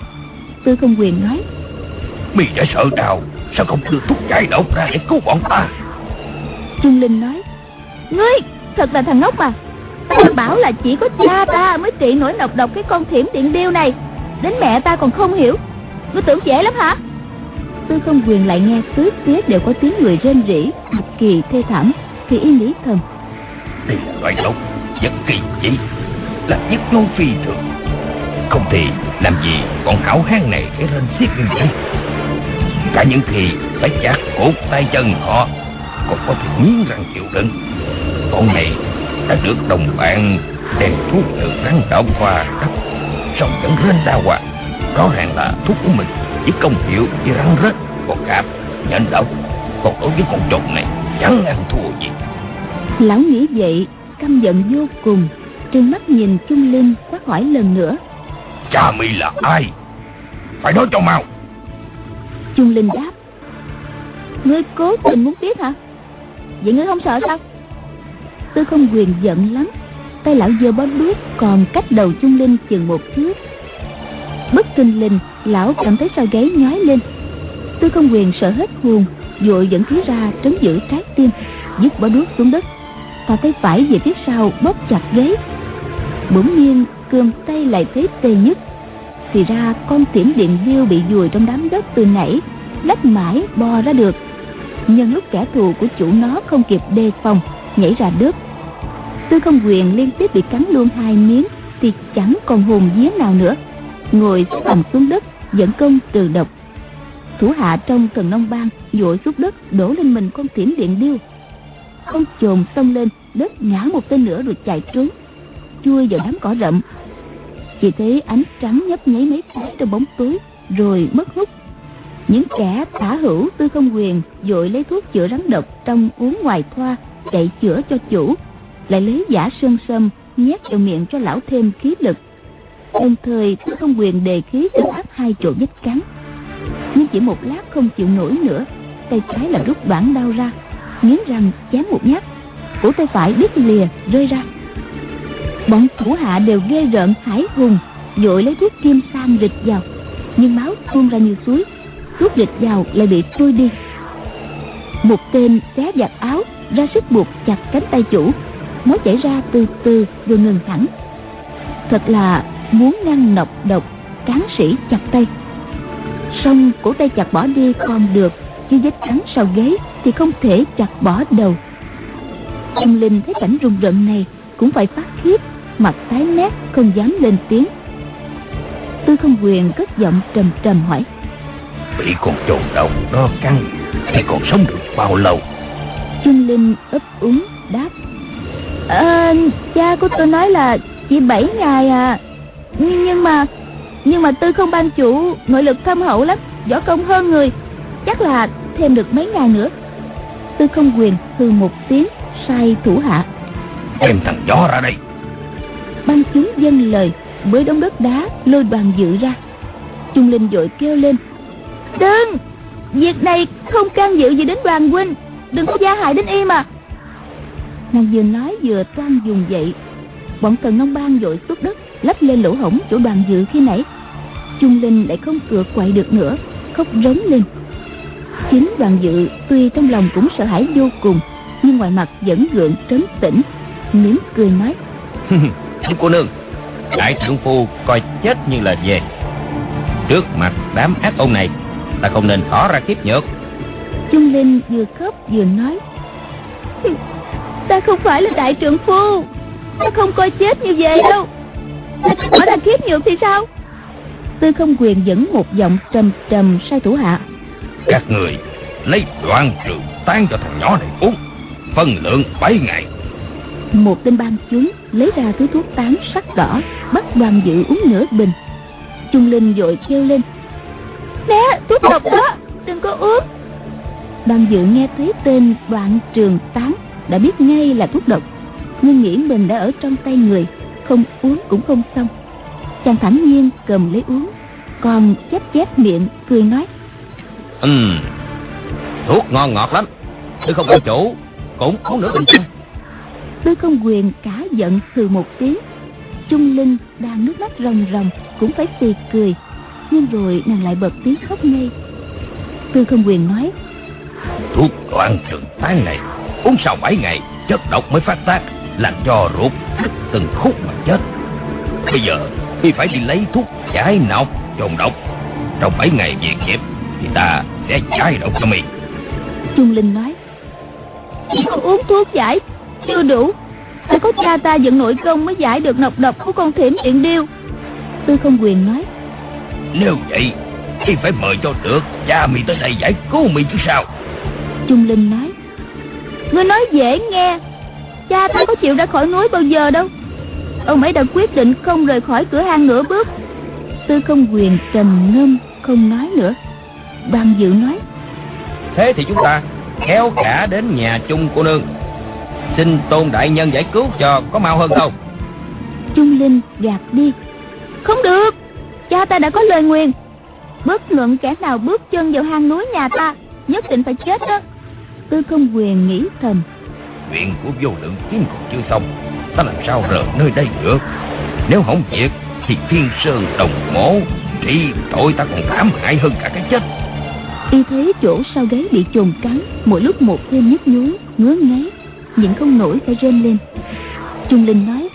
Tư Không Quyền nói: Mi đã sợ đau, sao không đưa thuốc giải độc ra để cứu bọn ta? Chung Linh nói: Ngươi thật là thằng ngốc mà. Ta bảo là chỉ có cha ta mới trị nổi nọc độc cái con thiểm điện điêu này, đến mẹ ta còn không hiểu. Ngươi tưởng dễ lắm hả? Tư Không Quyền lại nghe tứ phía đều có tiếng người rên rỉ cực kỳ thê thảm, thì y nghĩ thầm: Đây là loại độc rất kỳ dị, là nhất ngôn phi thường. Không thì làm gì con hảo hán này phải rên xiết như vậy? Cả những khi phải chặt cột tay chân họ, còn có thể nghiến răng chịu đựng. Con này đã được đồng bạn đem thuốc từ rắn độc qua đất, xong vẫn rên đau à. Rõ ràng là thuốc của mình chỉ công hiệu với rắn rết, còn cạp, nhện độc. Còn đối với con trùng này chẳng ăn thua gì. Lão nghĩ vậy, căm giận vô cùng, trừng mắt nhìn Chung Linh quát hỏi lần nữa: Cha mi là ai? Phải nói cho mau. Chung Linh đáp: Ngươi cố tình muốn biết hả? Vậy ngươi không sợ sao? Tư Không Quyền giận lắm, tay lão giơ bó đuốc còn cách đầu Chung Linh chừng 1 thước. Bất kinh linh, lão cảm thấy sau gáy nhói lên. Tư Không Quyền sợ hết hồn, vội dẫn khí ra trấn giữ trái tim, dứt bó đuốc xuống đất, ta tay phải về phía sau bóp chặt gáy. Bỗng nhiên cườm tay lại thấy tê nhức. Thì ra con thiểm điện điêu bị vùi trong đám đất từ nãy, lách mãi bò ra được. Nhân lúc kẻ thù của chủ nó không kịp đề phòng, nhảy ra đất. Tư Không Quyền liên tiếp bị cắn luôn 2 miếng, thì chẳng còn hồn vía nào nữa, ngồi xếp bằng xuống đất dẫn công trừ độc. Thủ hạ trong Thần Nông Bang vội xuống đất đổ lên mình con thiểm điện điêu. Con chồn xông lên, đất ngã một tên nữa rồi chạy trốn, chui vào đám cỏ rậm. Chỉ thấy ánh trắng nhấp nháy mấy cái trong bóng tối rồi mất hút. Những kẻ tả hữu Tư Không Quyền vội lấy thuốc chữa rắn độc trong uống ngoài thoa chạy chữa cho chủ, lại lấy giả sơn sâm nhét vào miệng cho lão thêm khí lực. Đồng thời Tư Không Quyền đề khí chấn áp 2 chỗ vết cắn. Nhưng chỉ một lát không chịu nổi nữa, tay trái là rút đoạn đao ra, nghiến răng chém một nhát, cổ tay phải đứt lìa rơi ra. Bọn thủ hạ đều ghê rợn hãi hùng, vội lấy thuốc kim sang rịch vào, nhưng máu tuôn ra như suối. Thuốc rịch vào lại bị trôi đi. Một tên xé giặt áo ra sức buộc chặt cánh tay chủ, máu chảy ra từ từ rồi ngừng hẳn. Thật là muốn ngăn nọc độc, cán sĩ chặt tay. Song cổ tay chặt bỏ đi còn được, chứ vết cắn sau gáy thì không thể chặt bỏ đầu. Chung Linh thấy cảnh rùng rợn này cũng phải phát khiếp, mặt tái mét không dám lên tiếng. Tư Không Quyền cất giọng trầm trầm hỏi: Bị con trồn độc đó cắn thì còn sống được bao lâu? Chung Linh ấp úng đáp: Cha của tôi nói là chỉ 7 ngày à. Nhưng mà Tư Không ban chủ nội lực thâm hậu lắm, võ công hơn người, chắc là thêm được mấy ngày nữa. Tư Không Quyền hừ một tiếng, sai thủ hạ: Đem thằng gió ra đây. Băng chúng dâng lời, với đống đất đá lôi Đoàn Dự ra. Chung Linh vội kêu lên: Đừng, việc này không can dự gì đến Đoàn huynh, đừng có gia hại đến y mà. Nàng vừa nói vừa toan dùng dậy. Bọn Thần Nông Bang vội xuống đất lấp lên lỗ hổng chỗ Đoàn Dự khi nãy. Chung Linh lại không cựa quậy được nữa, khóc rống lên. Chính Đoàn Dự tuy trong lòng cũng sợ hãi vô cùng, nhưng ngoài mặt vẫn gượng trấn tĩnh, mỉm cười nói: Chú cô nương, đại trưởng phu coi chết như là về. Trước mặt đám ác ôn này, ta không nên tỏ ra kiếp nhược. Chung Linh vừa khóc vừa nói: Ta không phải là đại trưởng phu, ta không coi chết như vậy đâu. Ta tỏ ra kiếp nhược thì sao? Tư Không Quyền dẫn một giọng trầm trầm sai thủ hạ: Các người lấy Đoạn Trường tán cho thằng nhỏ này uống, phân lượng 7 ngày. Một tên ban chúng lấy ra thứ thuốc tán sắc đỏ, bắt Đoàn Dự uống nửa bình. Chung Linh vội kêu lên: Nè, thuốc độc đó, đừng có uống. Đoàn Dự nghe thấy tên Đoạn Trường tán đã biết ngay là thuốc độc, nhưng nghĩ mình đã ở trong tay người, không uống cũng không xong. Chàng thản nhiên cầm lấy uống, còn chép chép miệng cười nói: Thuốc ngon ngọt lắm, Tư Không ban chủ cũng uống nửa bình chăng? Tư Không Quyền cả giận hừ một tiếng. Trung Linh đang nước mắt ròng ròng cũng phải tì cười, nhưng rồi nàng lại bật tiếng khóc ngay. Tư Không Quyền nói: Thuốc loạn trừng tán này uống sau 7 ngày chất độc mới phát tác, làm cho ruột đứt từng khúc mà chết. Bây giờ khi phải đi lấy thuốc giải nọc trùng độc, trong 7 ngày về kịp thì ta sẽ giải độc cho mình. Trung Linh nói: chỉ có uống thuốc giải chưa đủ, phải có cha ta dựng nội công mới giải được nọc độc của con thiểm điện điêu. Tư Không Quyền nói: Nếu vậy thì phải mời cho được cha mi tới đây giải cứu mi chứ sao. Trung Linh nói: ngươi nói dễ nghe, cha ta có chịu ra khỏi núi bao giờ đâu. Ông ấy đã quyết định không rời khỏi cửa hang nửa bước. Tư Không Quyền trầm ngâm không nói nữa. Ban Dự nói: Thế thì chúng ta kéo cả đến nhà Chung cô nương, xin Tôn đại nhân giải cứu cho có mau hơn không? Trung Linh gạt đi: không được, cha ta đã có lời nguyền, bất luận kẻ nào bước chân vào hang núi nhà ta nhất định phải chết đó. Tư Không Quyền nghĩ thầm: Chuyện của Vô Lượng Kiếm còn chưa xong, ta làm sao rời nơi đây được? Nếu hỏng việc thì Thiên Sơn Đồng Mổ trị tội ta còn thảm hại hơn cả cái chết. Y thấy chỗ sau gáy bị chồn cắn, mỗi lúc một thêm nhức nhối, ngứa ngáy, nhịn không nổi phải rên lên. Trung Linh nói: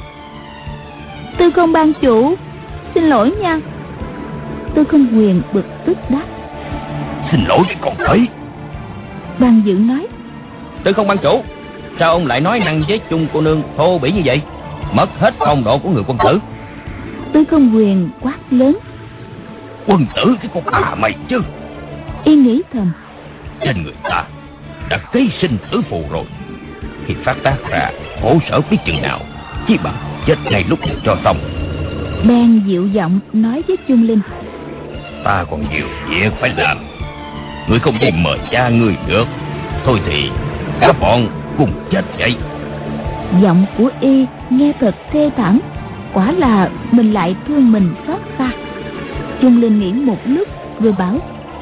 Tư Không ban chủ, xin lỗi nha. Tư Không Quyền bực tức đáp: Xin lỗi với con ấy. Ban Dự nói: Tư Không ban chủ, sao ông lại nói năng với Chung cô nương thô bỉ như vậy, mất hết phong độ của người quân tử? Tư Không Quyền quát lớn: Quân tử cái con bà mày chứ. Y nghĩ thầm: Trên người ta đã ký sinh tử phù rồi, khi phát tác ra khổ sở biết chừng nào, chỉ bằng chết ngay lúc này cho xong. Bèn dịu giọng nói với Trung Linh: Ta còn nhiều việc phải làm, ngươi không thể mời cha ngươi được. Thôi thì cả bọn cùng chết vậy. Giọng của Y nghe thật thê thảm, quả là mình lại thương mình xót xa. Trung Linh nghĩ một lúc rồi bảo: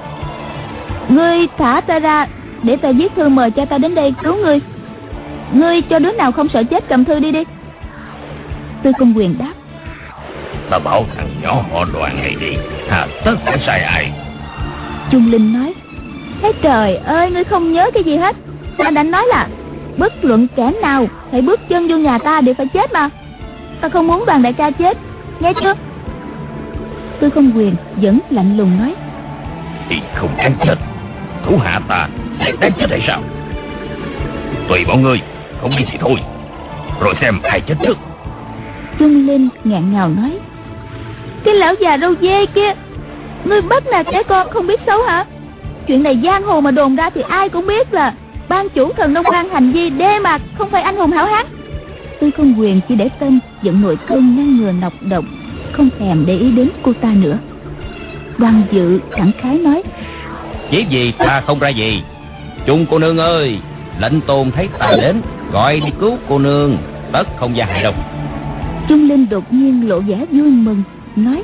ngươi thả ta ra để ta viết thư mời cha ta đến đây cứu ngươi. Ngươi cho đứa nào không sợ chết cầm thư đi đi. Tư Không Quyền đáp: Ta bảo thằng nhỏ họ Đoàn này đi, hà tất phải sai ai. Trung Linh nói: thế trời ơi, ngươi không nhớ cái gì hết. Ta đã nói là bất luận kẻ nào phải bước chân vô nhà ta đều phải chết mà. Ta không muốn Đoàn đại ca chết, nghe chưa? Tư Không Quyền vẫn lạnh lùng nói: thì không đáng chết, thủ hạ ta lại đáng chết hay sao? Tùy bọn ngươi, không đi thì thôi, rồi xem ai chết trước. Trung Linh ngạn ngào nói: cái lão già râu dê kia, ngươi bắt nạt trẻ con không biết xấu hả? Chuyện này giang hồ mà đồn ra thì ai cũng biết là ban chủ Thần Nông Quan hành vi đê mạt, không phải anh hùng hảo hán. Tư Không Quyền chỉ để tâm dẫn nội công ngăn ngừa nọc độc, không thèm để ý đến cô ta nữa. Ban Dự khẳng khái nói: Việc gì ta không ra gì. Chung cô nương ơi, lệnh Tôn thấy ta đến, gọi đi cứu cô nương, tất không gia hại đâu. Trung Linh đột nhiên lộ vẻ vui mừng, nói: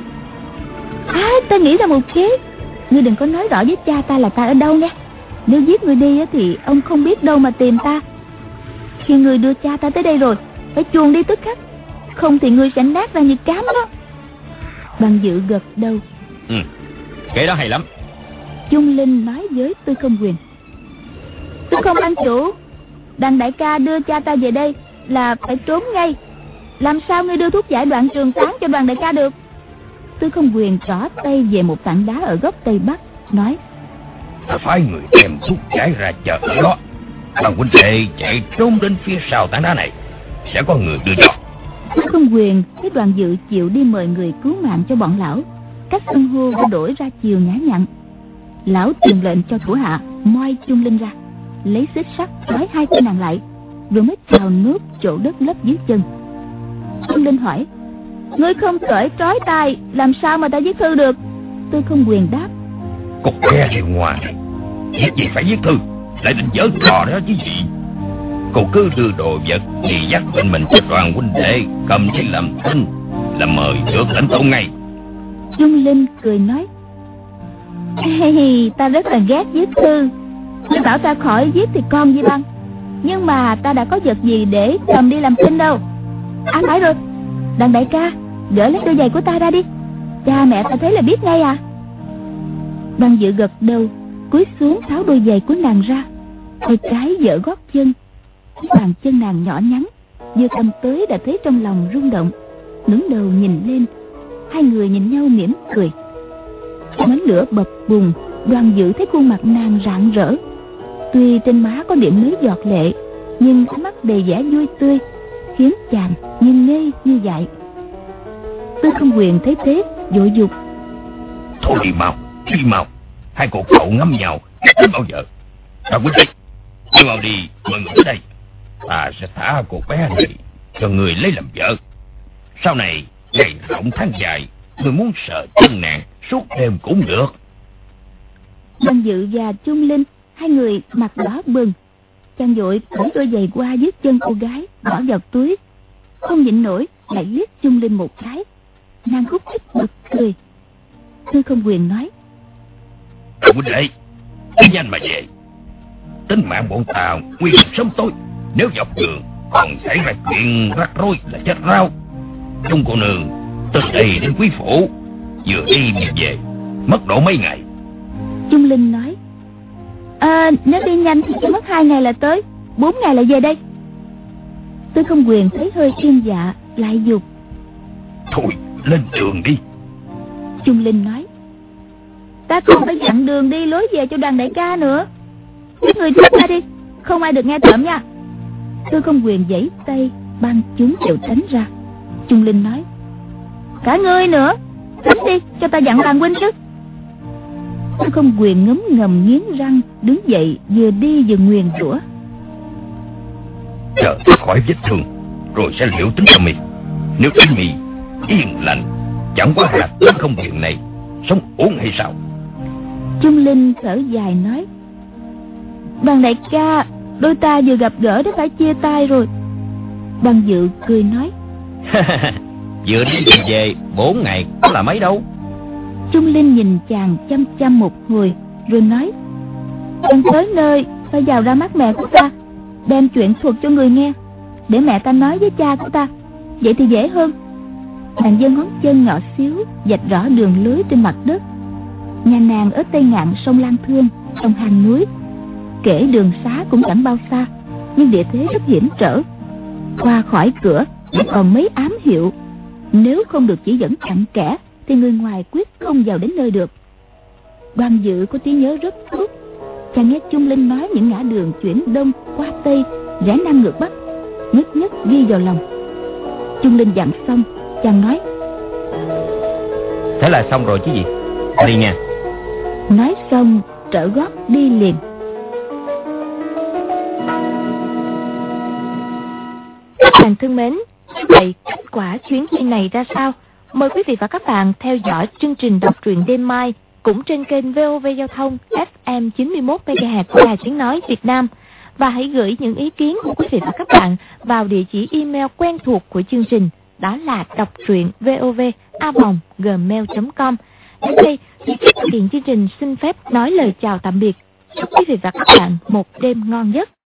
ta nghĩ ra một kế. Ngươi đừng có nói rõ với cha ta là ta ở đâu nha. Nếu giết ngươi đi thì ông không biết đâu mà tìm ta. Khi ngươi đưa cha ta tới đây rồi, phải chuồn đi tức khắc, không thì ngươi sẽ nát ra như cám đó. Ban Dự gật đầu: Kế đó hay lắm. Trung Linh nói với Tư Không Quyền: Tư Không ban chủ, Đàn đại ca đưa cha ta về đây là phải trốn ngay. Làm sao ngươi đưa thuốc giải Đoạn Trường Tán cho Đoàn đại ca được? Tư Không Quyền trỏ tay về một tảng đá ở góc tây bắc, nói: Ta phái người đem thuốc giải ra chờ ở đó. Thằng huynh đệ chạy trốn đến phía sau tảng đá này, sẽ có người đưa cho. Tư Không Quyền thấy Đoàn Dự chịu đi mời người cứu mạng cho bọn lão, cách xưng hô đã đổi ra chiều nhã nhặn. Lão truyền lệnh cho thủ hạ moi Trung Linh ra, lấy xích sắt trói hai tay nàng lại, rồi mới trào nước chỗ đất lấp dưới chân. Trung Linh hỏi: ngươi không cởi trói tay, làm sao mà ta viết thư được? Tư Không Quyền đáp: Cục bé điều ngoài, việc gì phải viết thư, lại định giở trò đó chứ gì. Cô cứ đưa đồ vật đi dắt bên mình cho đoàn huynh đệ, cầm giấy làm tin là mời được lãnh tụ ngay. Trung Linh cười nói: ta rất là ghét viết thư. Ngươi bảo ta khỏi viết thì con gì bằng, nhưng mà ta đã có vật gì để cầm đi làm tin đâu. À phải rồi, đàn đại ca, gỡ lấy đôi giày của ta ra đi, cha mẹ ta thấy là biết ngay à. Đoàn Dự gật đầu, cúi xuống tháo đôi giày của nàng ra, tay trái giở gót chân. Bàn chân nàng nhỏ nhắn, vừa cầm tới đã thấy trong lòng rung động. Ngẩng đầu nhìn lên, hai người nhìn nhau mỉm cười. Trong ánh lửa bập bùng, Đoàn Dự thấy khuôn mặt nàng rạng rỡ. Tuy trên má có điểm mấy giọt lệ, nhưng ánh mắt đầy vẻ vui tươi, khiến chàng như ngây như dại. Tư Không Quyền thấy thế vội dục: Thôi đi mau, hai cô cậu ngắm nhau đến bao giờ? Ta quyết định, đi mau đi, mời người tới đây. Ta sẽ thả cô bé này cho người lấy làm vợ. Sau này ngày rộng tháng dài, người muốn sờ chân nàng suốt đêm cũng được. Đoàn Dự và Trung Linh hai người mặt đỏ bừng. Chàng vội cởi đôi giày qua dưới chân cô gái, bỏ vào túi. Không nhịn nổi lại liếc Trung Linh một cái. Nàng khúc khích bật cười. Tư Không Quyền nói: Huynh đệ, đi nhanh mà về. Tính mạng bọn ta nguy hiểm sớm tối, nếu dọc đường còn xảy ra chuyện rắc rối là chết rau. Trung cô nương từ đây đến Quý Phủ, vừa đi vừa về, mất độ mấy ngày. Trung Linh nói: nếu đi nhanh thì chỉ mất 2 ngày là tới, 4 ngày là về đây. Tư Không Quyền thấy hơi yên dạ, lại dục: Thôi lên đường đi. Trung Linh nói: ta còn phải dặn đường đi lối về cho Đoàn đại ca nữa. Các người tránh ra đi, không ai được nghe trộm nha. Tư Không Quyền giãy tay, ban chúng đều tránh ra. Trung Linh nói: cả ngươi nữa, tránh đi cho ta dặn Đoàn huynh chứ. Tư Không Quyền ngấm ngầm nghiến răng, đứng dậy vừa đi vừa nguyền rủa: chờ ta khỏi vết thương rồi sẽ liệu tính cho mì. Nếu thấy mì yên lành, chẳng qua là Tư Không Quyền này sống ổn hay sao? Trung Linh thở dài nói: Đoàn đại ca, đôi ta vừa gặp gỡ đã phải chia tay rồi. Đoàn Dự cười nói: vừa đi vừa về 4 ngày có là mấy đâu. Trung Linh nhìn chàng chăm chăm một hồi rồi nói: con tới nơi phải vào ra mắt mẹ của ta, đem chuyện thuật cho người nghe, để mẹ ta nói với cha của ta, vậy thì dễ hơn. Nàng giơ ngón chân nhỏ xíu vạch rõ đường lưới trên mặt đất. Nhà nàng ở tây ngạn sông Lan Thương, trong hang núi. Kể đường xá cũng chẳng bao xa, nhưng địa thế rất hiểm trở. Qua khỏi cửa còn mấy ám hiệu, nếu không được chỉ dẫn cặn kẽ thì người ngoài quyết không vào đến nơi được. Đoàn Dự có trí nhớ rất tốt. Chàng nghe Trung Linh nói những ngã đường chuyển đông qua tây, rẽ nam ngược bắc, nhất nhất ghi vào lòng. Trung Linh dặn xong, chàng nói: thế là xong rồi chứ gì, đi nha. Nói xong trở gót đi liền. Các bạn thân mến, vậy kết quả chuyến đi này ra sao? Mời quý vị và các bạn theo dõi chương trình đọc truyện đêm mai cũng trên kênh VOV Giao thông FM 91 MHz của Đài Tiếng nói Việt Nam, và hãy gửi những ý kiến của quý vị và các bạn vào địa chỉ email quen thuộc của chương trình, đó là đọc truyện vov@gmail.com. Đến đây thì thực hiện chương trình xin phép nói lời chào tạm biệt. Chúc quý vị và các bạn một đêm ngon giấc.